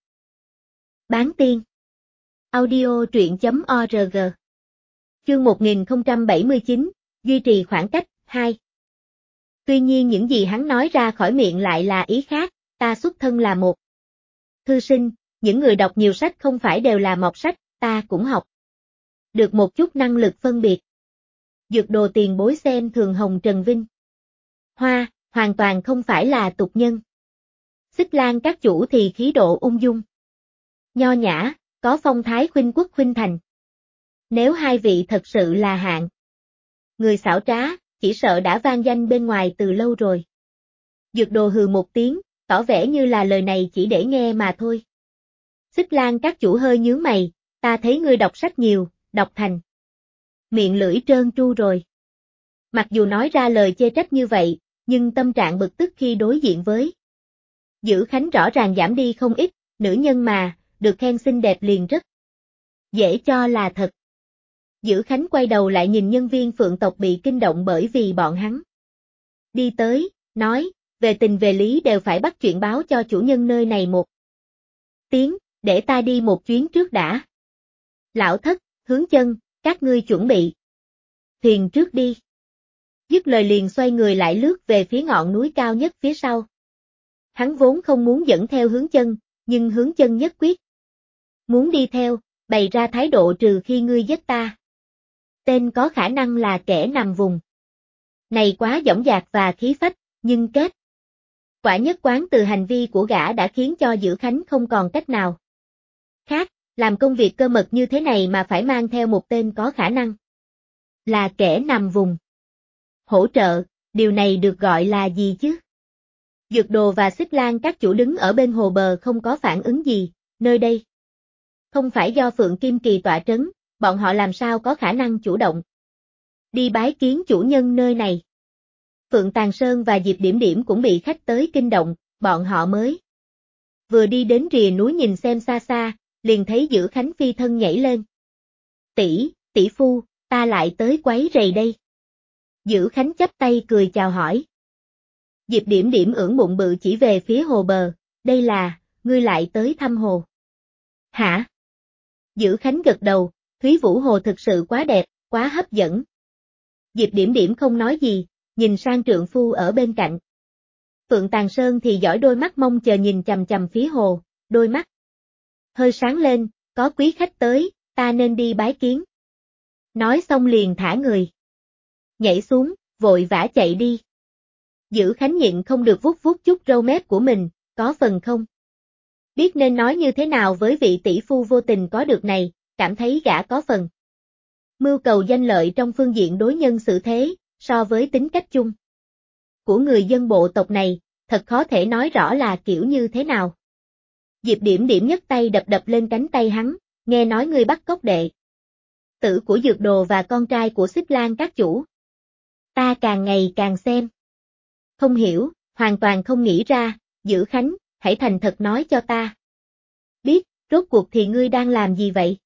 Bán tiên. Audio truyện.org. Chương 1079, duy trì khoảng cách, 2. Tuy nhiên những gì hắn nói ra khỏi miệng lại là ý khác, ta xuất thân là một thư sinh, những người đọc nhiều sách không phải đều là mọt sách, ta cũng học được một chút năng lực phân biệt. Dược Đồ tiền bối xem thường Hồng Trần Vinh Hoa, hoàn toàn không phải là tục nhân. Xích Lan Các chủ thì khí độ ung dung, nho nhã, có phong thái khuynh quốc khuynh thành. Nếu hai vị thật sự là hạng người xảo trá, chỉ sợ đã vang danh bên ngoài từ lâu rồi. Dược Đồ hừ một tiếng, tỏ vẻ như là lời này chỉ để nghe mà thôi. Xích Lan Các chủ hơi nhướng mày, ta thấy ngươi đọc sách nhiều, đọc thành miệng lưỡi trơn tru rồi. Mặc dù nói ra lời chê trách như vậy, nhưng tâm trạng bực tức khi đối diện với Giữ Khánh rõ ràng giảm đi không ít, nữ nhân mà, được khen xinh đẹp liền rất dễ cho là thật. Dữ Khánh quay đầu lại nhìn nhân viên Phượng tộc bị kinh động bởi vì bọn hắn đi tới, nói, về tình về lý đều phải bắt chuyện báo cho chủ nhân nơi này một tiếng, để ta đi một chuyến trước đã. Lão Thất, Hướng Chân, các ngươi chuẩn bị thuyền trước đi. Dứt lời liền xoay người lại lướt về phía ngọn núi cao nhất phía sau. Hắn vốn không muốn dẫn theo Hướng Chân, nhưng Hướng Chân nhất quyết muốn đi theo, bày ra thái độ trừ khi ngươi giết ta. Tên có khả năng là kẻ nằm vùng này quá dõng dạc và khí phách, nhưng kết quả nhất quán từ hành vi của gã đã khiến cho Dữ Khánh không còn cách nào khác, làm công việc cơ mật như thế này mà phải mang theo một tên có khả năng là kẻ nằm vùng hỗ trợ, điều này được gọi là gì chứ? Dược Đồ và Xích Lan các chủ đứng ở bên hồ bờ không có phản ứng gì, nơi đây không phải do Phượng Kim Kỳ tọa trấn, bọn họ làm sao có khả năng chủ động đi bái kiến chủ nhân nơi này. Phượng Tàng Sơn và Diệp Điểm Điểm cũng bị khách tới kinh động, bọn họ mới vừa đi đến rìa núi nhìn xem xa xa, liền thấy Dữ Khánh phi thân nhảy lên. Tỷ phu, ta lại tới quấy rầy đây. Dữ Khánh chắp tay cười chào hỏi. Diệp Điểm Điểm ưỡn bụng bự chỉ về phía hồ bờ, đây là, ngươi lại tới thăm hồ. Hả? Dữ Khánh gật đầu, Thúy Vũ Hồ thực sự quá đẹp, quá hấp dẫn. Diệp Điểm Điểm không nói gì, nhìn sang trượng phu ở bên cạnh. Phượng Tàng Sơn thì dõi đôi mắt mong chờ nhìn chằm chằm phía hồ, đôi mắt hơi sáng lên, có quý khách tới, ta nên đi bái kiến. Nói xong liền thả người nhảy xuống, vội vã chạy đi. Dữ Khánh nhịn không được vuốt vuốt chút râu mép của mình, có phần không biết nên nói như thế nào với vị tỷ phu vô tình có được này, cảm thấy gã có phần mưu cầu danh lợi trong phương diện đối nhân xử thế, so với tính cách chung của người dân bộ tộc này, thật khó thể nói rõ là kiểu như thế nào. Diệp Điểm Điểm nhấc tay đập đập lên cánh tay hắn, nghe nói ngươi bắt cóc đệ tử của Dược Đồ và con trai của Xích Lan các chủ. Ta càng ngày càng xem không hiểu, hoàn toàn không nghĩ ra, Dữ Khánh, hãy thành thật nói cho ta biết, rốt cuộc thì ngươi đang làm gì vậy?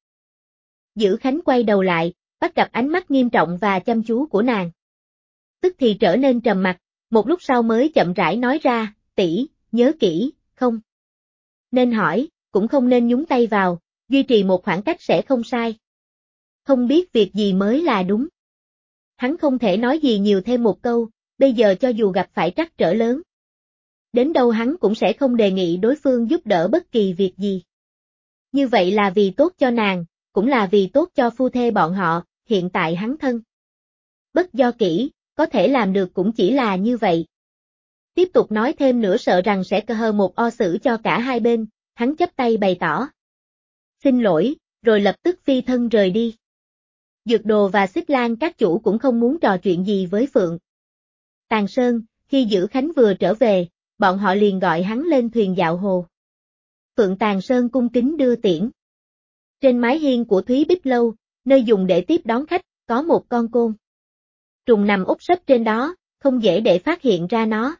Dữ Khánh quay đầu lại, bắt gặp ánh mắt nghiêm trọng và chăm chú của nàng. Tức thì trở nên trầm mặc, một lúc sau mới chậm rãi nói ra, tỷ, nhớ kỹ, không nên hỏi, cũng không nên nhúng tay vào, duy trì một khoảng cách sẽ không sai. Không biết việc gì mới là đúng. Hắn không thể nói gì nhiều thêm một câu, bây giờ cho dù gặp phải trắc trở lớn đến đâu hắn cũng sẽ không đề nghị đối phương giúp đỡ bất kỳ việc gì. Như vậy là vì tốt cho nàng, cũng là vì tốt cho phu thê bọn họ, hiện tại hắn thân bất do kỹ, có thể làm được cũng chỉ là như vậy. Tiếp tục nói thêm nữa sợ rằng sẽ cơ hơ một o xử cho cả hai bên, hắn chắp tay bày tỏ xin lỗi, rồi lập tức phi thân rời đi. Dược Đồ và Xích Lan các chủ cũng không muốn trò chuyện gì với Phượng Tàng Sơn, khi Dữ Khánh vừa trở về, bọn họ liền gọi hắn lên thuyền dạo hồ. Phượng Tàng Sơn cung kính đưa tiễn. Trên mái hiên của Thúy Bích Lâu, nơi dùng để tiếp đón khách, có một con côn trùng nằm úp sấp trên đó, không dễ để phát hiện ra nó.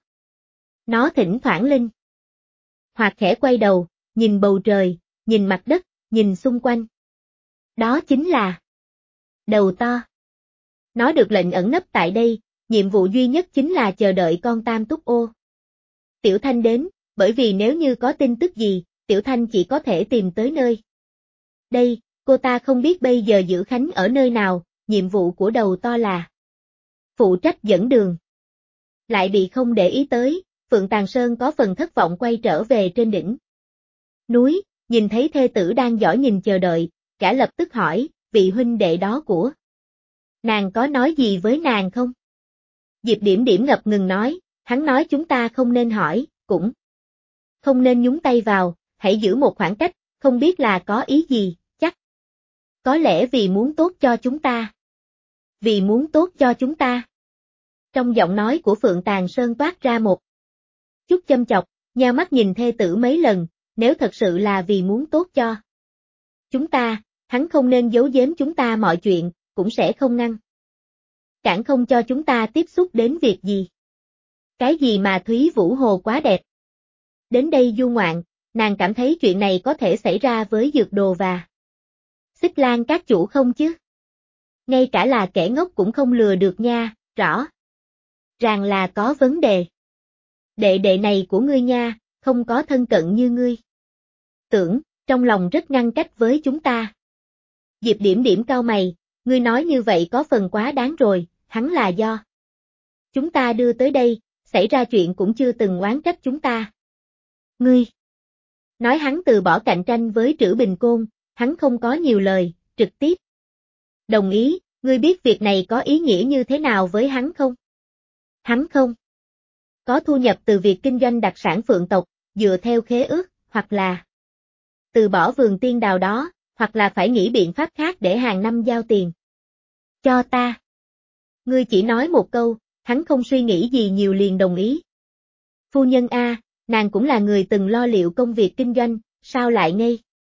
Nó thỉnh thoảng linh hoặc khẽ quay đầu, nhìn bầu trời, nhìn mặt đất, nhìn xung quanh. Đó chính là đầu to. Nó được lệnh ẩn nấp tại đây, nhiệm vụ duy nhất chính là chờ đợi con Tam Túc Ô Tiểu Thanh đến, bởi vì nếu như có tin tức gì, Tiểu Thanh chỉ có thể tìm tới nơi đây, cô ta không biết bây giờ Dữ Khánh ở nơi nào, nhiệm vụ của đầu to là phụ trách dẫn đường. Lại bị không để ý tới, Phượng Tàng Sơn có phần thất vọng quay trở về trên đỉnh núi, nhìn thấy thê tử đang giỏi nhìn chờ đợi, gã lập tức hỏi, vị huynh đệ đó của nàng có nói gì với nàng không? Diệp Điểm Điểm ngập ngừng nói, hắn nói chúng ta không nên hỏi, cũng không nên nhúng tay vào, hãy giữ một khoảng cách, không biết là có ý gì, chắc có lẽ vì muốn tốt cho chúng ta. Vì muốn tốt cho chúng ta. Trong giọng nói của Phượng Tàng Sơn toát ra một chút châm chọc, nheo mắt nhìn thê tử mấy lần, nếu thật sự là vì muốn tốt cho chúng ta, hắn không nên giấu giếm chúng ta mọi chuyện, cũng sẽ không ngăn cản không cho chúng ta tiếp xúc đến việc gì. Cái gì mà Thúy Vũ Hồ quá đẹp. Đến đây du ngoạn, nàng cảm thấy chuyện này có thể xảy ra với Dược Đồ và Xích Lan các chủ không chứ? Ngay cả là kẻ ngốc cũng không lừa được nha, rõ ràng là có vấn đề. Đệ đệ này của ngươi nha, không có thân cận như ngươi. Tưởng, trong lòng rất ngăn cách với chúng ta. Diệp Điểm Điểm cau mày, ngươi nói như vậy có phần quá đáng rồi, hắn là do chúng ta đưa tới đây, xảy ra chuyện cũng chưa từng oán trách chúng ta. Ngươi nói hắn từ bỏ cạnh tranh với Trữ Bình Côn, hắn không có nhiều lời, trực tiếp đồng ý, ngươi biết việc này có ý nghĩa như thế nào với hắn không? Hắn không có thu nhập từ việc kinh doanh đặc sản Phượng tộc, dựa theo khế ước, hoặc là từ bỏ vườn tiên đào đó, hoặc là phải nghĩ biện pháp khác để hàng năm giao tiền cho ta. Ngươi chỉ nói một câu, hắn không suy nghĩ gì nhiều liền đồng ý. Phu nhân a, nàng cũng là người từng lo liệu công việc kinh doanh, sao lại ngây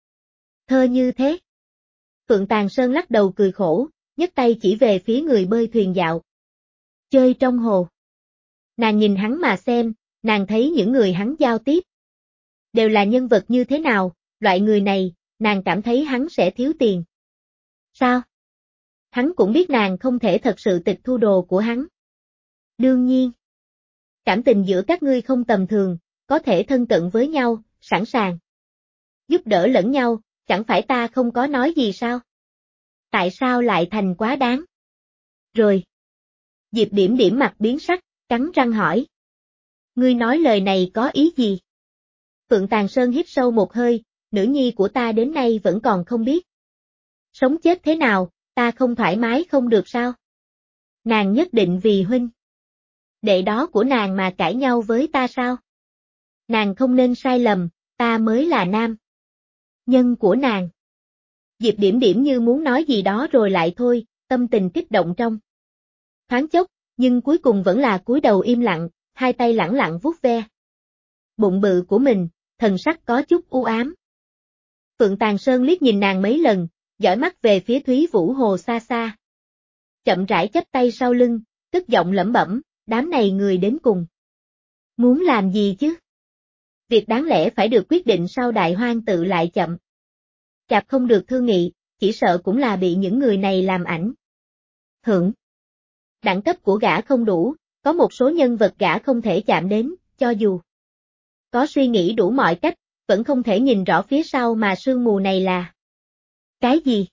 thơ như thế? Phượng Tàn Sơn lắc đầu cười khổ, nhấc tay chỉ về phía người bơi thuyền dạo chơi trong hồ. Nàng nhìn hắn mà xem, nàng thấy những người hắn giao tiếp đều là nhân vật như thế nào, loại người này, nàng cảm thấy hắn sẽ thiếu tiền. Sao? Hắn cũng biết nàng không thể thật sự tịch thu đồ của hắn. Đương nhiên, cảm tình giữa các ngươi không tầm thường, có thể thân cận với nhau, sẵn sàng giúp đỡ lẫn nhau, chẳng phải ta không có nói gì sao? Tại sao lại thành quá đáng? Rồi. Diệp Điểm Điểm mặt biến sắc, cắn răng hỏi. Ngươi nói lời này có ý gì? Phượng Tàn Sơn hít sâu một hơi, nữ nhi của ta đến nay vẫn còn không biết. Sống chết thế nào, ta không thoải mái không được sao? Nàng nhất định vì huynh đệ đó của nàng mà cãi nhau với ta sao? Nàng không nên sai lầm, ta mới là nam nhân của nàng. Diệp Điểm Điểm như muốn nói gì đó rồi lại thôi, tâm tình kích động trong thoáng chốc, nhưng cuối cùng vẫn là cúi đầu im lặng, hai tay lẳng lặng vuốt ve bụng bự của mình, thần sắc có chút u ám. Phượng Tàn Sơn liếc nhìn nàng mấy lần, dõi mắt về phía Thúy Vũ Hồ xa xa. Chậm rãi chắp tay sau lưng, cất giọng lẩm bẩm, đám này người đến cùng muốn làm gì chứ? Việc đáng lẽ phải được quyết định sau đại hoang tự lại chậm chạp không được thương nghị, chỉ sợ cũng là bị những người này làm ảnh hưởng. Đẳng cấp của gã không đủ, có một số nhân vật gã không thể chạm đến, cho dù có suy nghĩ đủ mọi cách, vẫn không thể nhìn rõ phía sau mà sương mù này là cái gì?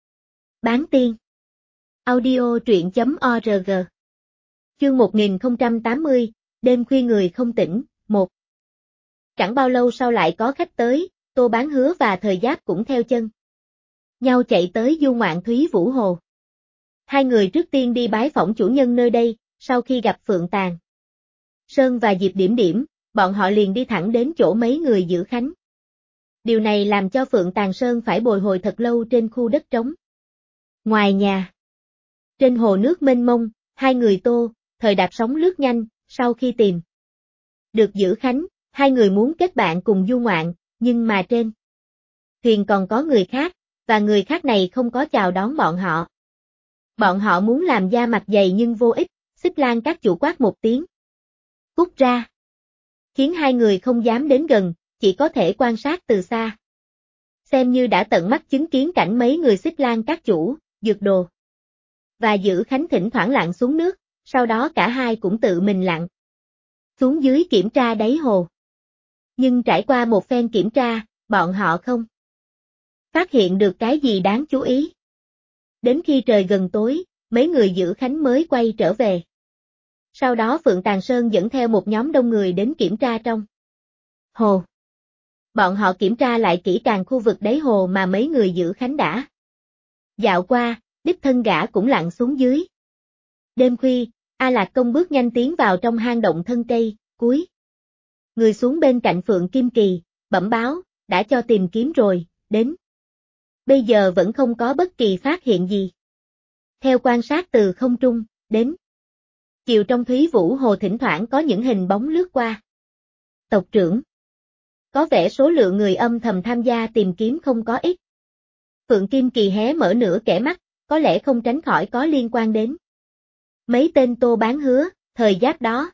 Bán tiên. Audio truyện.org. Chương 1080, đêm khuya người không tỉnh, 1. Chẳng bao lâu sau lại có khách tới, Tô Bán Hứa và Thời Giáp cũng theo chân nhau chạy tới du ngoạn Thúy Vũ Hồ. Hai người trước tiên đi bái phỏng chủ nhân nơi đây, sau khi gặp Phượng Tàn Sơn và Diệp Điểm Điểm, bọn họ liền đi thẳng đến chỗ mấy người giữ khánh. Điều này làm cho Phượng Tàn Sơn phải bồi hồi thật lâu trên khu đất trống ngoài nhà. Trên hồ nước mênh mông, hai người Tô, Thời đạp sóng lướt nhanh, sau khi tìm được giữ khánh, hai người muốn kết bạn cùng du ngoạn, nhưng mà trên thuyền còn có người khác, và người khác này không có chào đón bọn họ. Bọn họ muốn làm da mặt dày nhưng vô ích, Xích Lan các chủ quát một tiếng. Cút ra. Khiến hai người không dám đến gần, chỉ có thể quan sát từ xa. Xem như đã tận mắt chứng kiến cảnh mấy người Xích Lan các chủ, Dược Đồ và Giữ Khánh thỉnh thoảng lặn xuống nước, sau đó cả hai cũng tự mình lặn xuống dưới kiểm tra đáy hồ. Nhưng trải qua một phen kiểm tra, bọn họ không phát hiện được cái gì đáng chú ý. Đến khi trời gần tối, mấy người Giữ Khánh mới quay trở về. Sau đó Phượng Tàn Sơn dẫn theo một nhóm đông người đến kiểm tra trong hồ. Bọn họ kiểm tra lại kỹ càng khu vực đáy hồ mà mấy người Giữ Khánh đã dạo qua, đích thân gã cũng lặn xuống dưới. Đêm khuya, A Lạc Công bước nhanh tiến vào trong hang động thân cây, cúi người xuống bên cạnh Phượng Kim Kỳ, bẩm báo, đã cho tìm kiếm rồi, đến bây giờ vẫn không có bất kỳ phát hiện gì. Theo quan sát từ không trung, đến chiều trong Thúy Vũ Hồ thỉnh thoảng có những hình bóng lướt qua. Tộc trưởng. Có vẻ số lượng người âm thầm tham gia tìm kiếm không có ít. Phượng Kim Kỳ hé mở nửa kẻ mắt, có lẽ không tránh khỏi có liên quan đến mấy tên Tô Bán Hứa, Thời Giáp đó.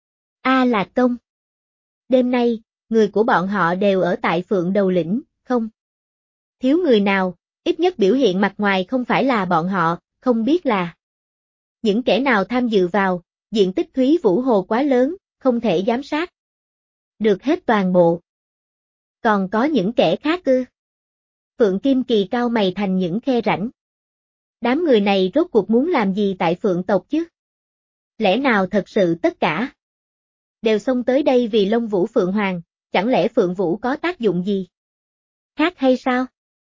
A Lạc Tông. Đêm nay, người của bọn họ đều ở tại Phượng Đầu Lĩnh, không thiếu người nào, ít nhất biểu hiện mặt ngoài không phải là bọn họ, không biết là những kẻ nào tham dự vào, diện tích Thúy Vũ Hồ quá lớn, không thể giám sát được hết toàn bộ. Còn có những kẻ khác ư? Phượng Kim Kỳ cau mày thành những khe rãnh. Đám người này rốt cuộc muốn làm gì tại Phượng tộc chứ? Lẽ nào thật sự tất cả đều xông tới đây vì Long Vũ Phượng Hoàng, chẳng lẽ Phượng Vũ có tác dụng gì khác hay sao?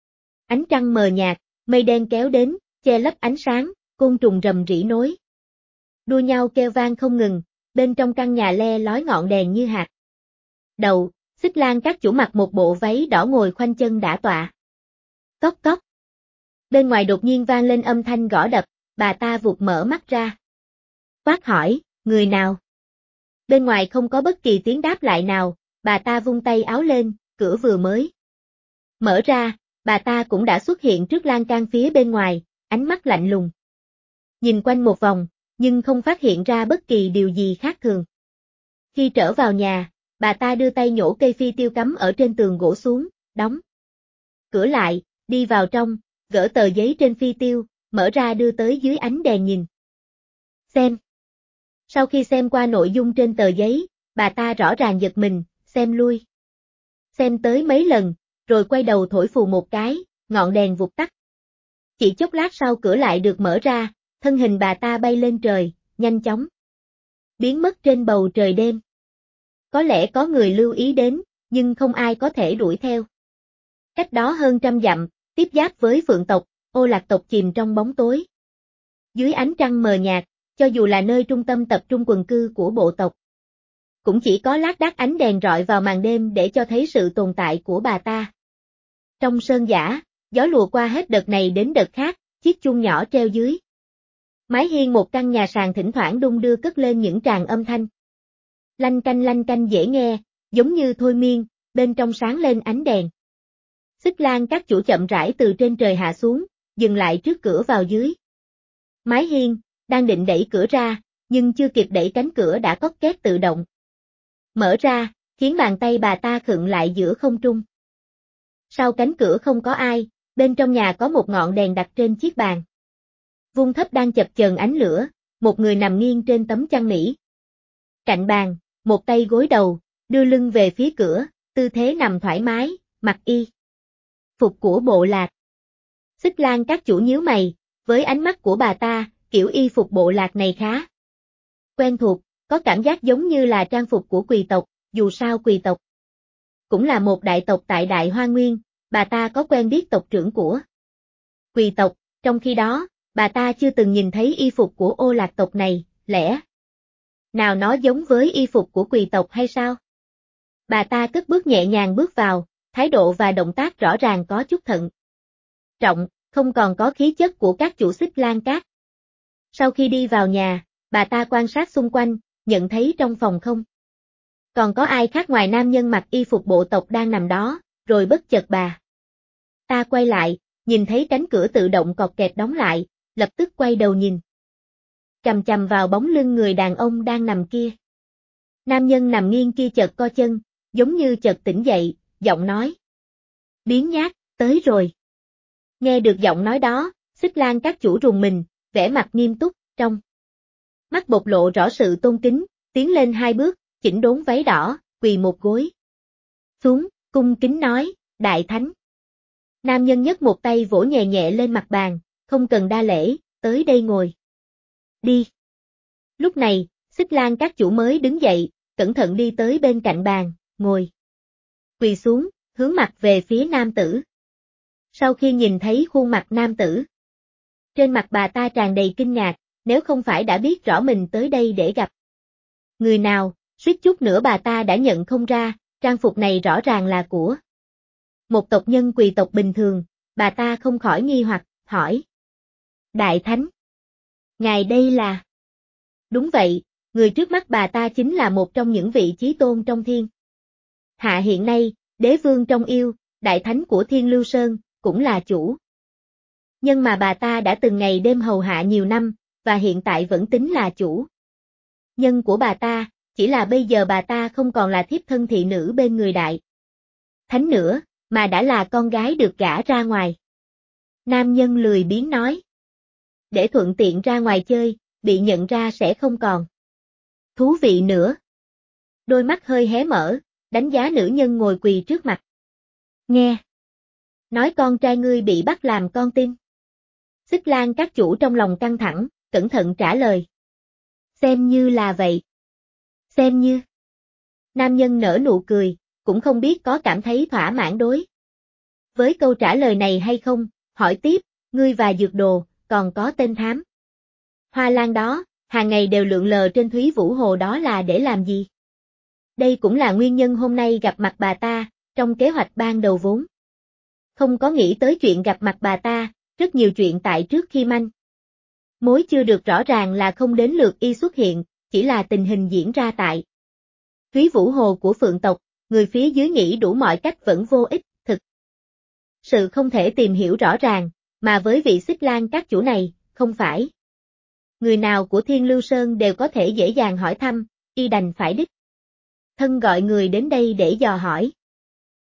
Ánh trăng mờ nhạt, mây đen kéo đến, che lấp ánh sáng, côn trùng rầm rĩ nối đua nhau kêu vang không ngừng, bên trong căn nhà le lói ngọn đèn như hạt đậu. Xích Lan các chủ mặc một bộ váy đỏ ngồi khoanh chân đả tọa. Cốc cốc. Bên ngoài đột nhiên vang lên âm thanh gõ đập, bà ta vụt mở mắt ra. Quát hỏi, người nào? Bên ngoài không có bất kỳ tiếng đáp lại nào, bà ta vung tay áo lên, cửa vừa mới mở ra, bà ta cũng đã xuất hiện trước lan can phía bên ngoài, ánh mắt lạnh lùng. Nhìn quanh một vòng, nhưng không phát hiện ra bất kỳ điều gì khác thường. Khi trở vào nhà, bà ta đưa tay nhổ cây phi tiêu cắm ở trên tường gỗ xuống, đóng cửa lại, đi vào trong, gỡ tờ giấy trên phi tiêu, mở ra đưa tới dưới ánh đèn nhìn. Xem. Sau khi xem qua nội dung trên tờ giấy, bà ta rõ ràng giật mình, xem lui. Xem tới mấy lần, rồi quay đầu thổi phù một cái, ngọn đèn vụt tắt. Chỉ chốc lát sau cửa lại được mở ra, thân hình bà ta bay lên trời, nhanh chóng biến mất trên bầu trời đêm. Có lẽ có người lưu ý đến, nhưng không ai có thể đuổi theo. Cách đó hơn 100 dặm, tiếp giáp với Phượng tộc, Ô Lạc tộc chìm trong bóng tối. Dưới ánh trăng mờ nhạt, cho dù là nơi trung tâm tập trung quần cư của bộ tộc, cũng chỉ có lác đác ánh đèn rọi vào màn đêm để cho thấy sự tồn tại của bà ta. Trong sơn giả, gió lùa qua hết đợt này đến đợt khác, chiếc chuông nhỏ treo dưới mái hiên một căn nhà sàn thỉnh thoảng đung đưa cất lên những tràng âm thanh. Lanh canh dễ nghe, giống như thôi miên, bên trong sáng lên ánh đèn. Xích Lan các chủ chậm rãi từ trên trời hạ xuống, dừng lại trước cửa vào dưới mái hiên, đang định đẩy cửa ra, nhưng chưa kịp đẩy cánh cửa đã cót két tự động mở ra, khiến bàn tay bà ta khựng lại giữa không trung. Sau cánh cửa không có ai, bên trong nhà có một ngọn đèn đặt trên chiếc bàn vuông thấp đang chập chờn ánh lửa, một người nằm nghiêng trên tấm chăn nỉ. Cạnh bàn, một tay gối đầu, đưa lưng về phía cửa, tư thế nằm thoải mái, mặc y phục của bộ lạc. Xích Lan các chủ nhíu mày, với ánh mắt của bà ta, kiểu y phục bộ lạc này khá quen thuộc, có cảm giác giống như là trang phục của Quỳ tộc, dù sao Quỳ tộc cũng là một đại tộc tại Đại Hoa Nguyên, bà ta có quen biết tộc trưởng của Quỳ tộc, trong khi đó, bà ta chưa từng nhìn thấy y phục của Ô Lạc tộc này, lẽ nào nó giống với y phục của Quỳ tộc hay sao? Bà ta cất bước nhẹ nhàng bước vào, thái độ và động tác rõ ràng có chút thận trọng, không còn có khí chất của các chủ Xích Lan các. Sau khi đi vào nhà, bà ta quan sát xung quanh, nhận thấy trong phòng không còn có ai khác ngoài nam nhân mặc y phục bộ tộc đang nằm đó, rồi bất chợt bà ta quay lại, nhìn thấy cánh cửa tự động cọt kẹt đóng lại, lập tức quay đầu nhìn chằm chằm vào bóng lưng người đàn ông đang nằm kia. Nam nhân nằm nghiêng kia chợt co chân, giống như chợt tỉnh dậy, giọng nói biếng nhác, tới rồi. Nghe được giọng nói đó, Xích Lan các chủ rùng mình, vẻ mặt nghiêm túc, trong mắt bộc lộ rõ sự tôn kính, tiến lên 2 bước, chỉnh đốn váy đỏ, quỳ một gối xuống, cung kính nói, đại thánh. Nam nhân nhấc một tay vỗ nhẹ nhẹ lên mặt bàn, không cần đa lễ, tới đây ngồi đi. Lúc này, Xích Lan các chủ mới đứng dậy, cẩn thận đi tới bên cạnh bàn, ngồi quỳ xuống, hướng mặt về phía nam tử. Sau khi nhìn thấy khuôn mặt nam tử, trên mặt bà ta tràn đầy kinh ngạc, nếu không phải đã biết rõ mình tới đây để gặp người nào, suýt chút nữa bà ta đã nhận không ra, trang phục này rõ ràng là của một tộc nhân Quỳ tộc bình thường, bà ta không khỏi nghi hoặc, hỏi. Đại thánh, ngài đây là? Đúng vậy, người trước mắt bà ta chính là một trong những vị chí tôn trong thiên hạ hiện nay, đế vương trong yêu, đại thánh của Thiên Lưu Sơn, cũng là chủ nhân mà bà ta đã từng ngày đêm hầu hạ nhiều năm, và hiện tại vẫn tính là chủ nhân của bà ta, chỉ là bây giờ bà ta không còn là thiếp thân thị nữ bên người đại thánh nữa, mà đã là con gái được gả ra ngoài. Nam nhân lười biếng nói. để thuận tiện ra ngoài chơi, bị nhận ra sẽ không còn thú vị nữa. Đôi mắt hơi hé mở, đánh giá nữ nhân ngồi quỳ trước mặt. Nghe nói con trai ngươi bị bắt làm con tin. Xích Lan các chủ trong lòng căng thẳng, cẩn thận trả lời. Xem như là vậy. Xem như. Nam nhân nở nụ cười, cũng không biết có cảm thấy thỏa mãn đối với câu trả lời này hay không, hỏi tiếp, ngươi và dược đồ, còn có tên thám Hoa Lan đó, hàng ngày đều lượn lờ trên Thúy Vũ Hồ đó là để làm gì? Đây cũng là nguyên nhân hôm nay gặp mặt bà ta, trong kế hoạch ban đầu vốn. Không có nghĩ tới chuyện gặp mặt bà ta, rất nhiều chuyện tại trước khi manh mối chưa được rõ ràng là không đến lượt y xuất hiện, chỉ là tình hình diễn ra tại Thúy Vũ Hồ của Phượng tộc, người phía dưới nghĩ đủ mọi cách vẫn vô ích, thực sự không thể tìm hiểu rõ ràng, mà với vị Xích Lan các chủ này, không phải người nào của Thiên Lưu Sơn đều có thể dễ dàng hỏi thăm, y đành phải đích thân gọi người đến đây để dò hỏi.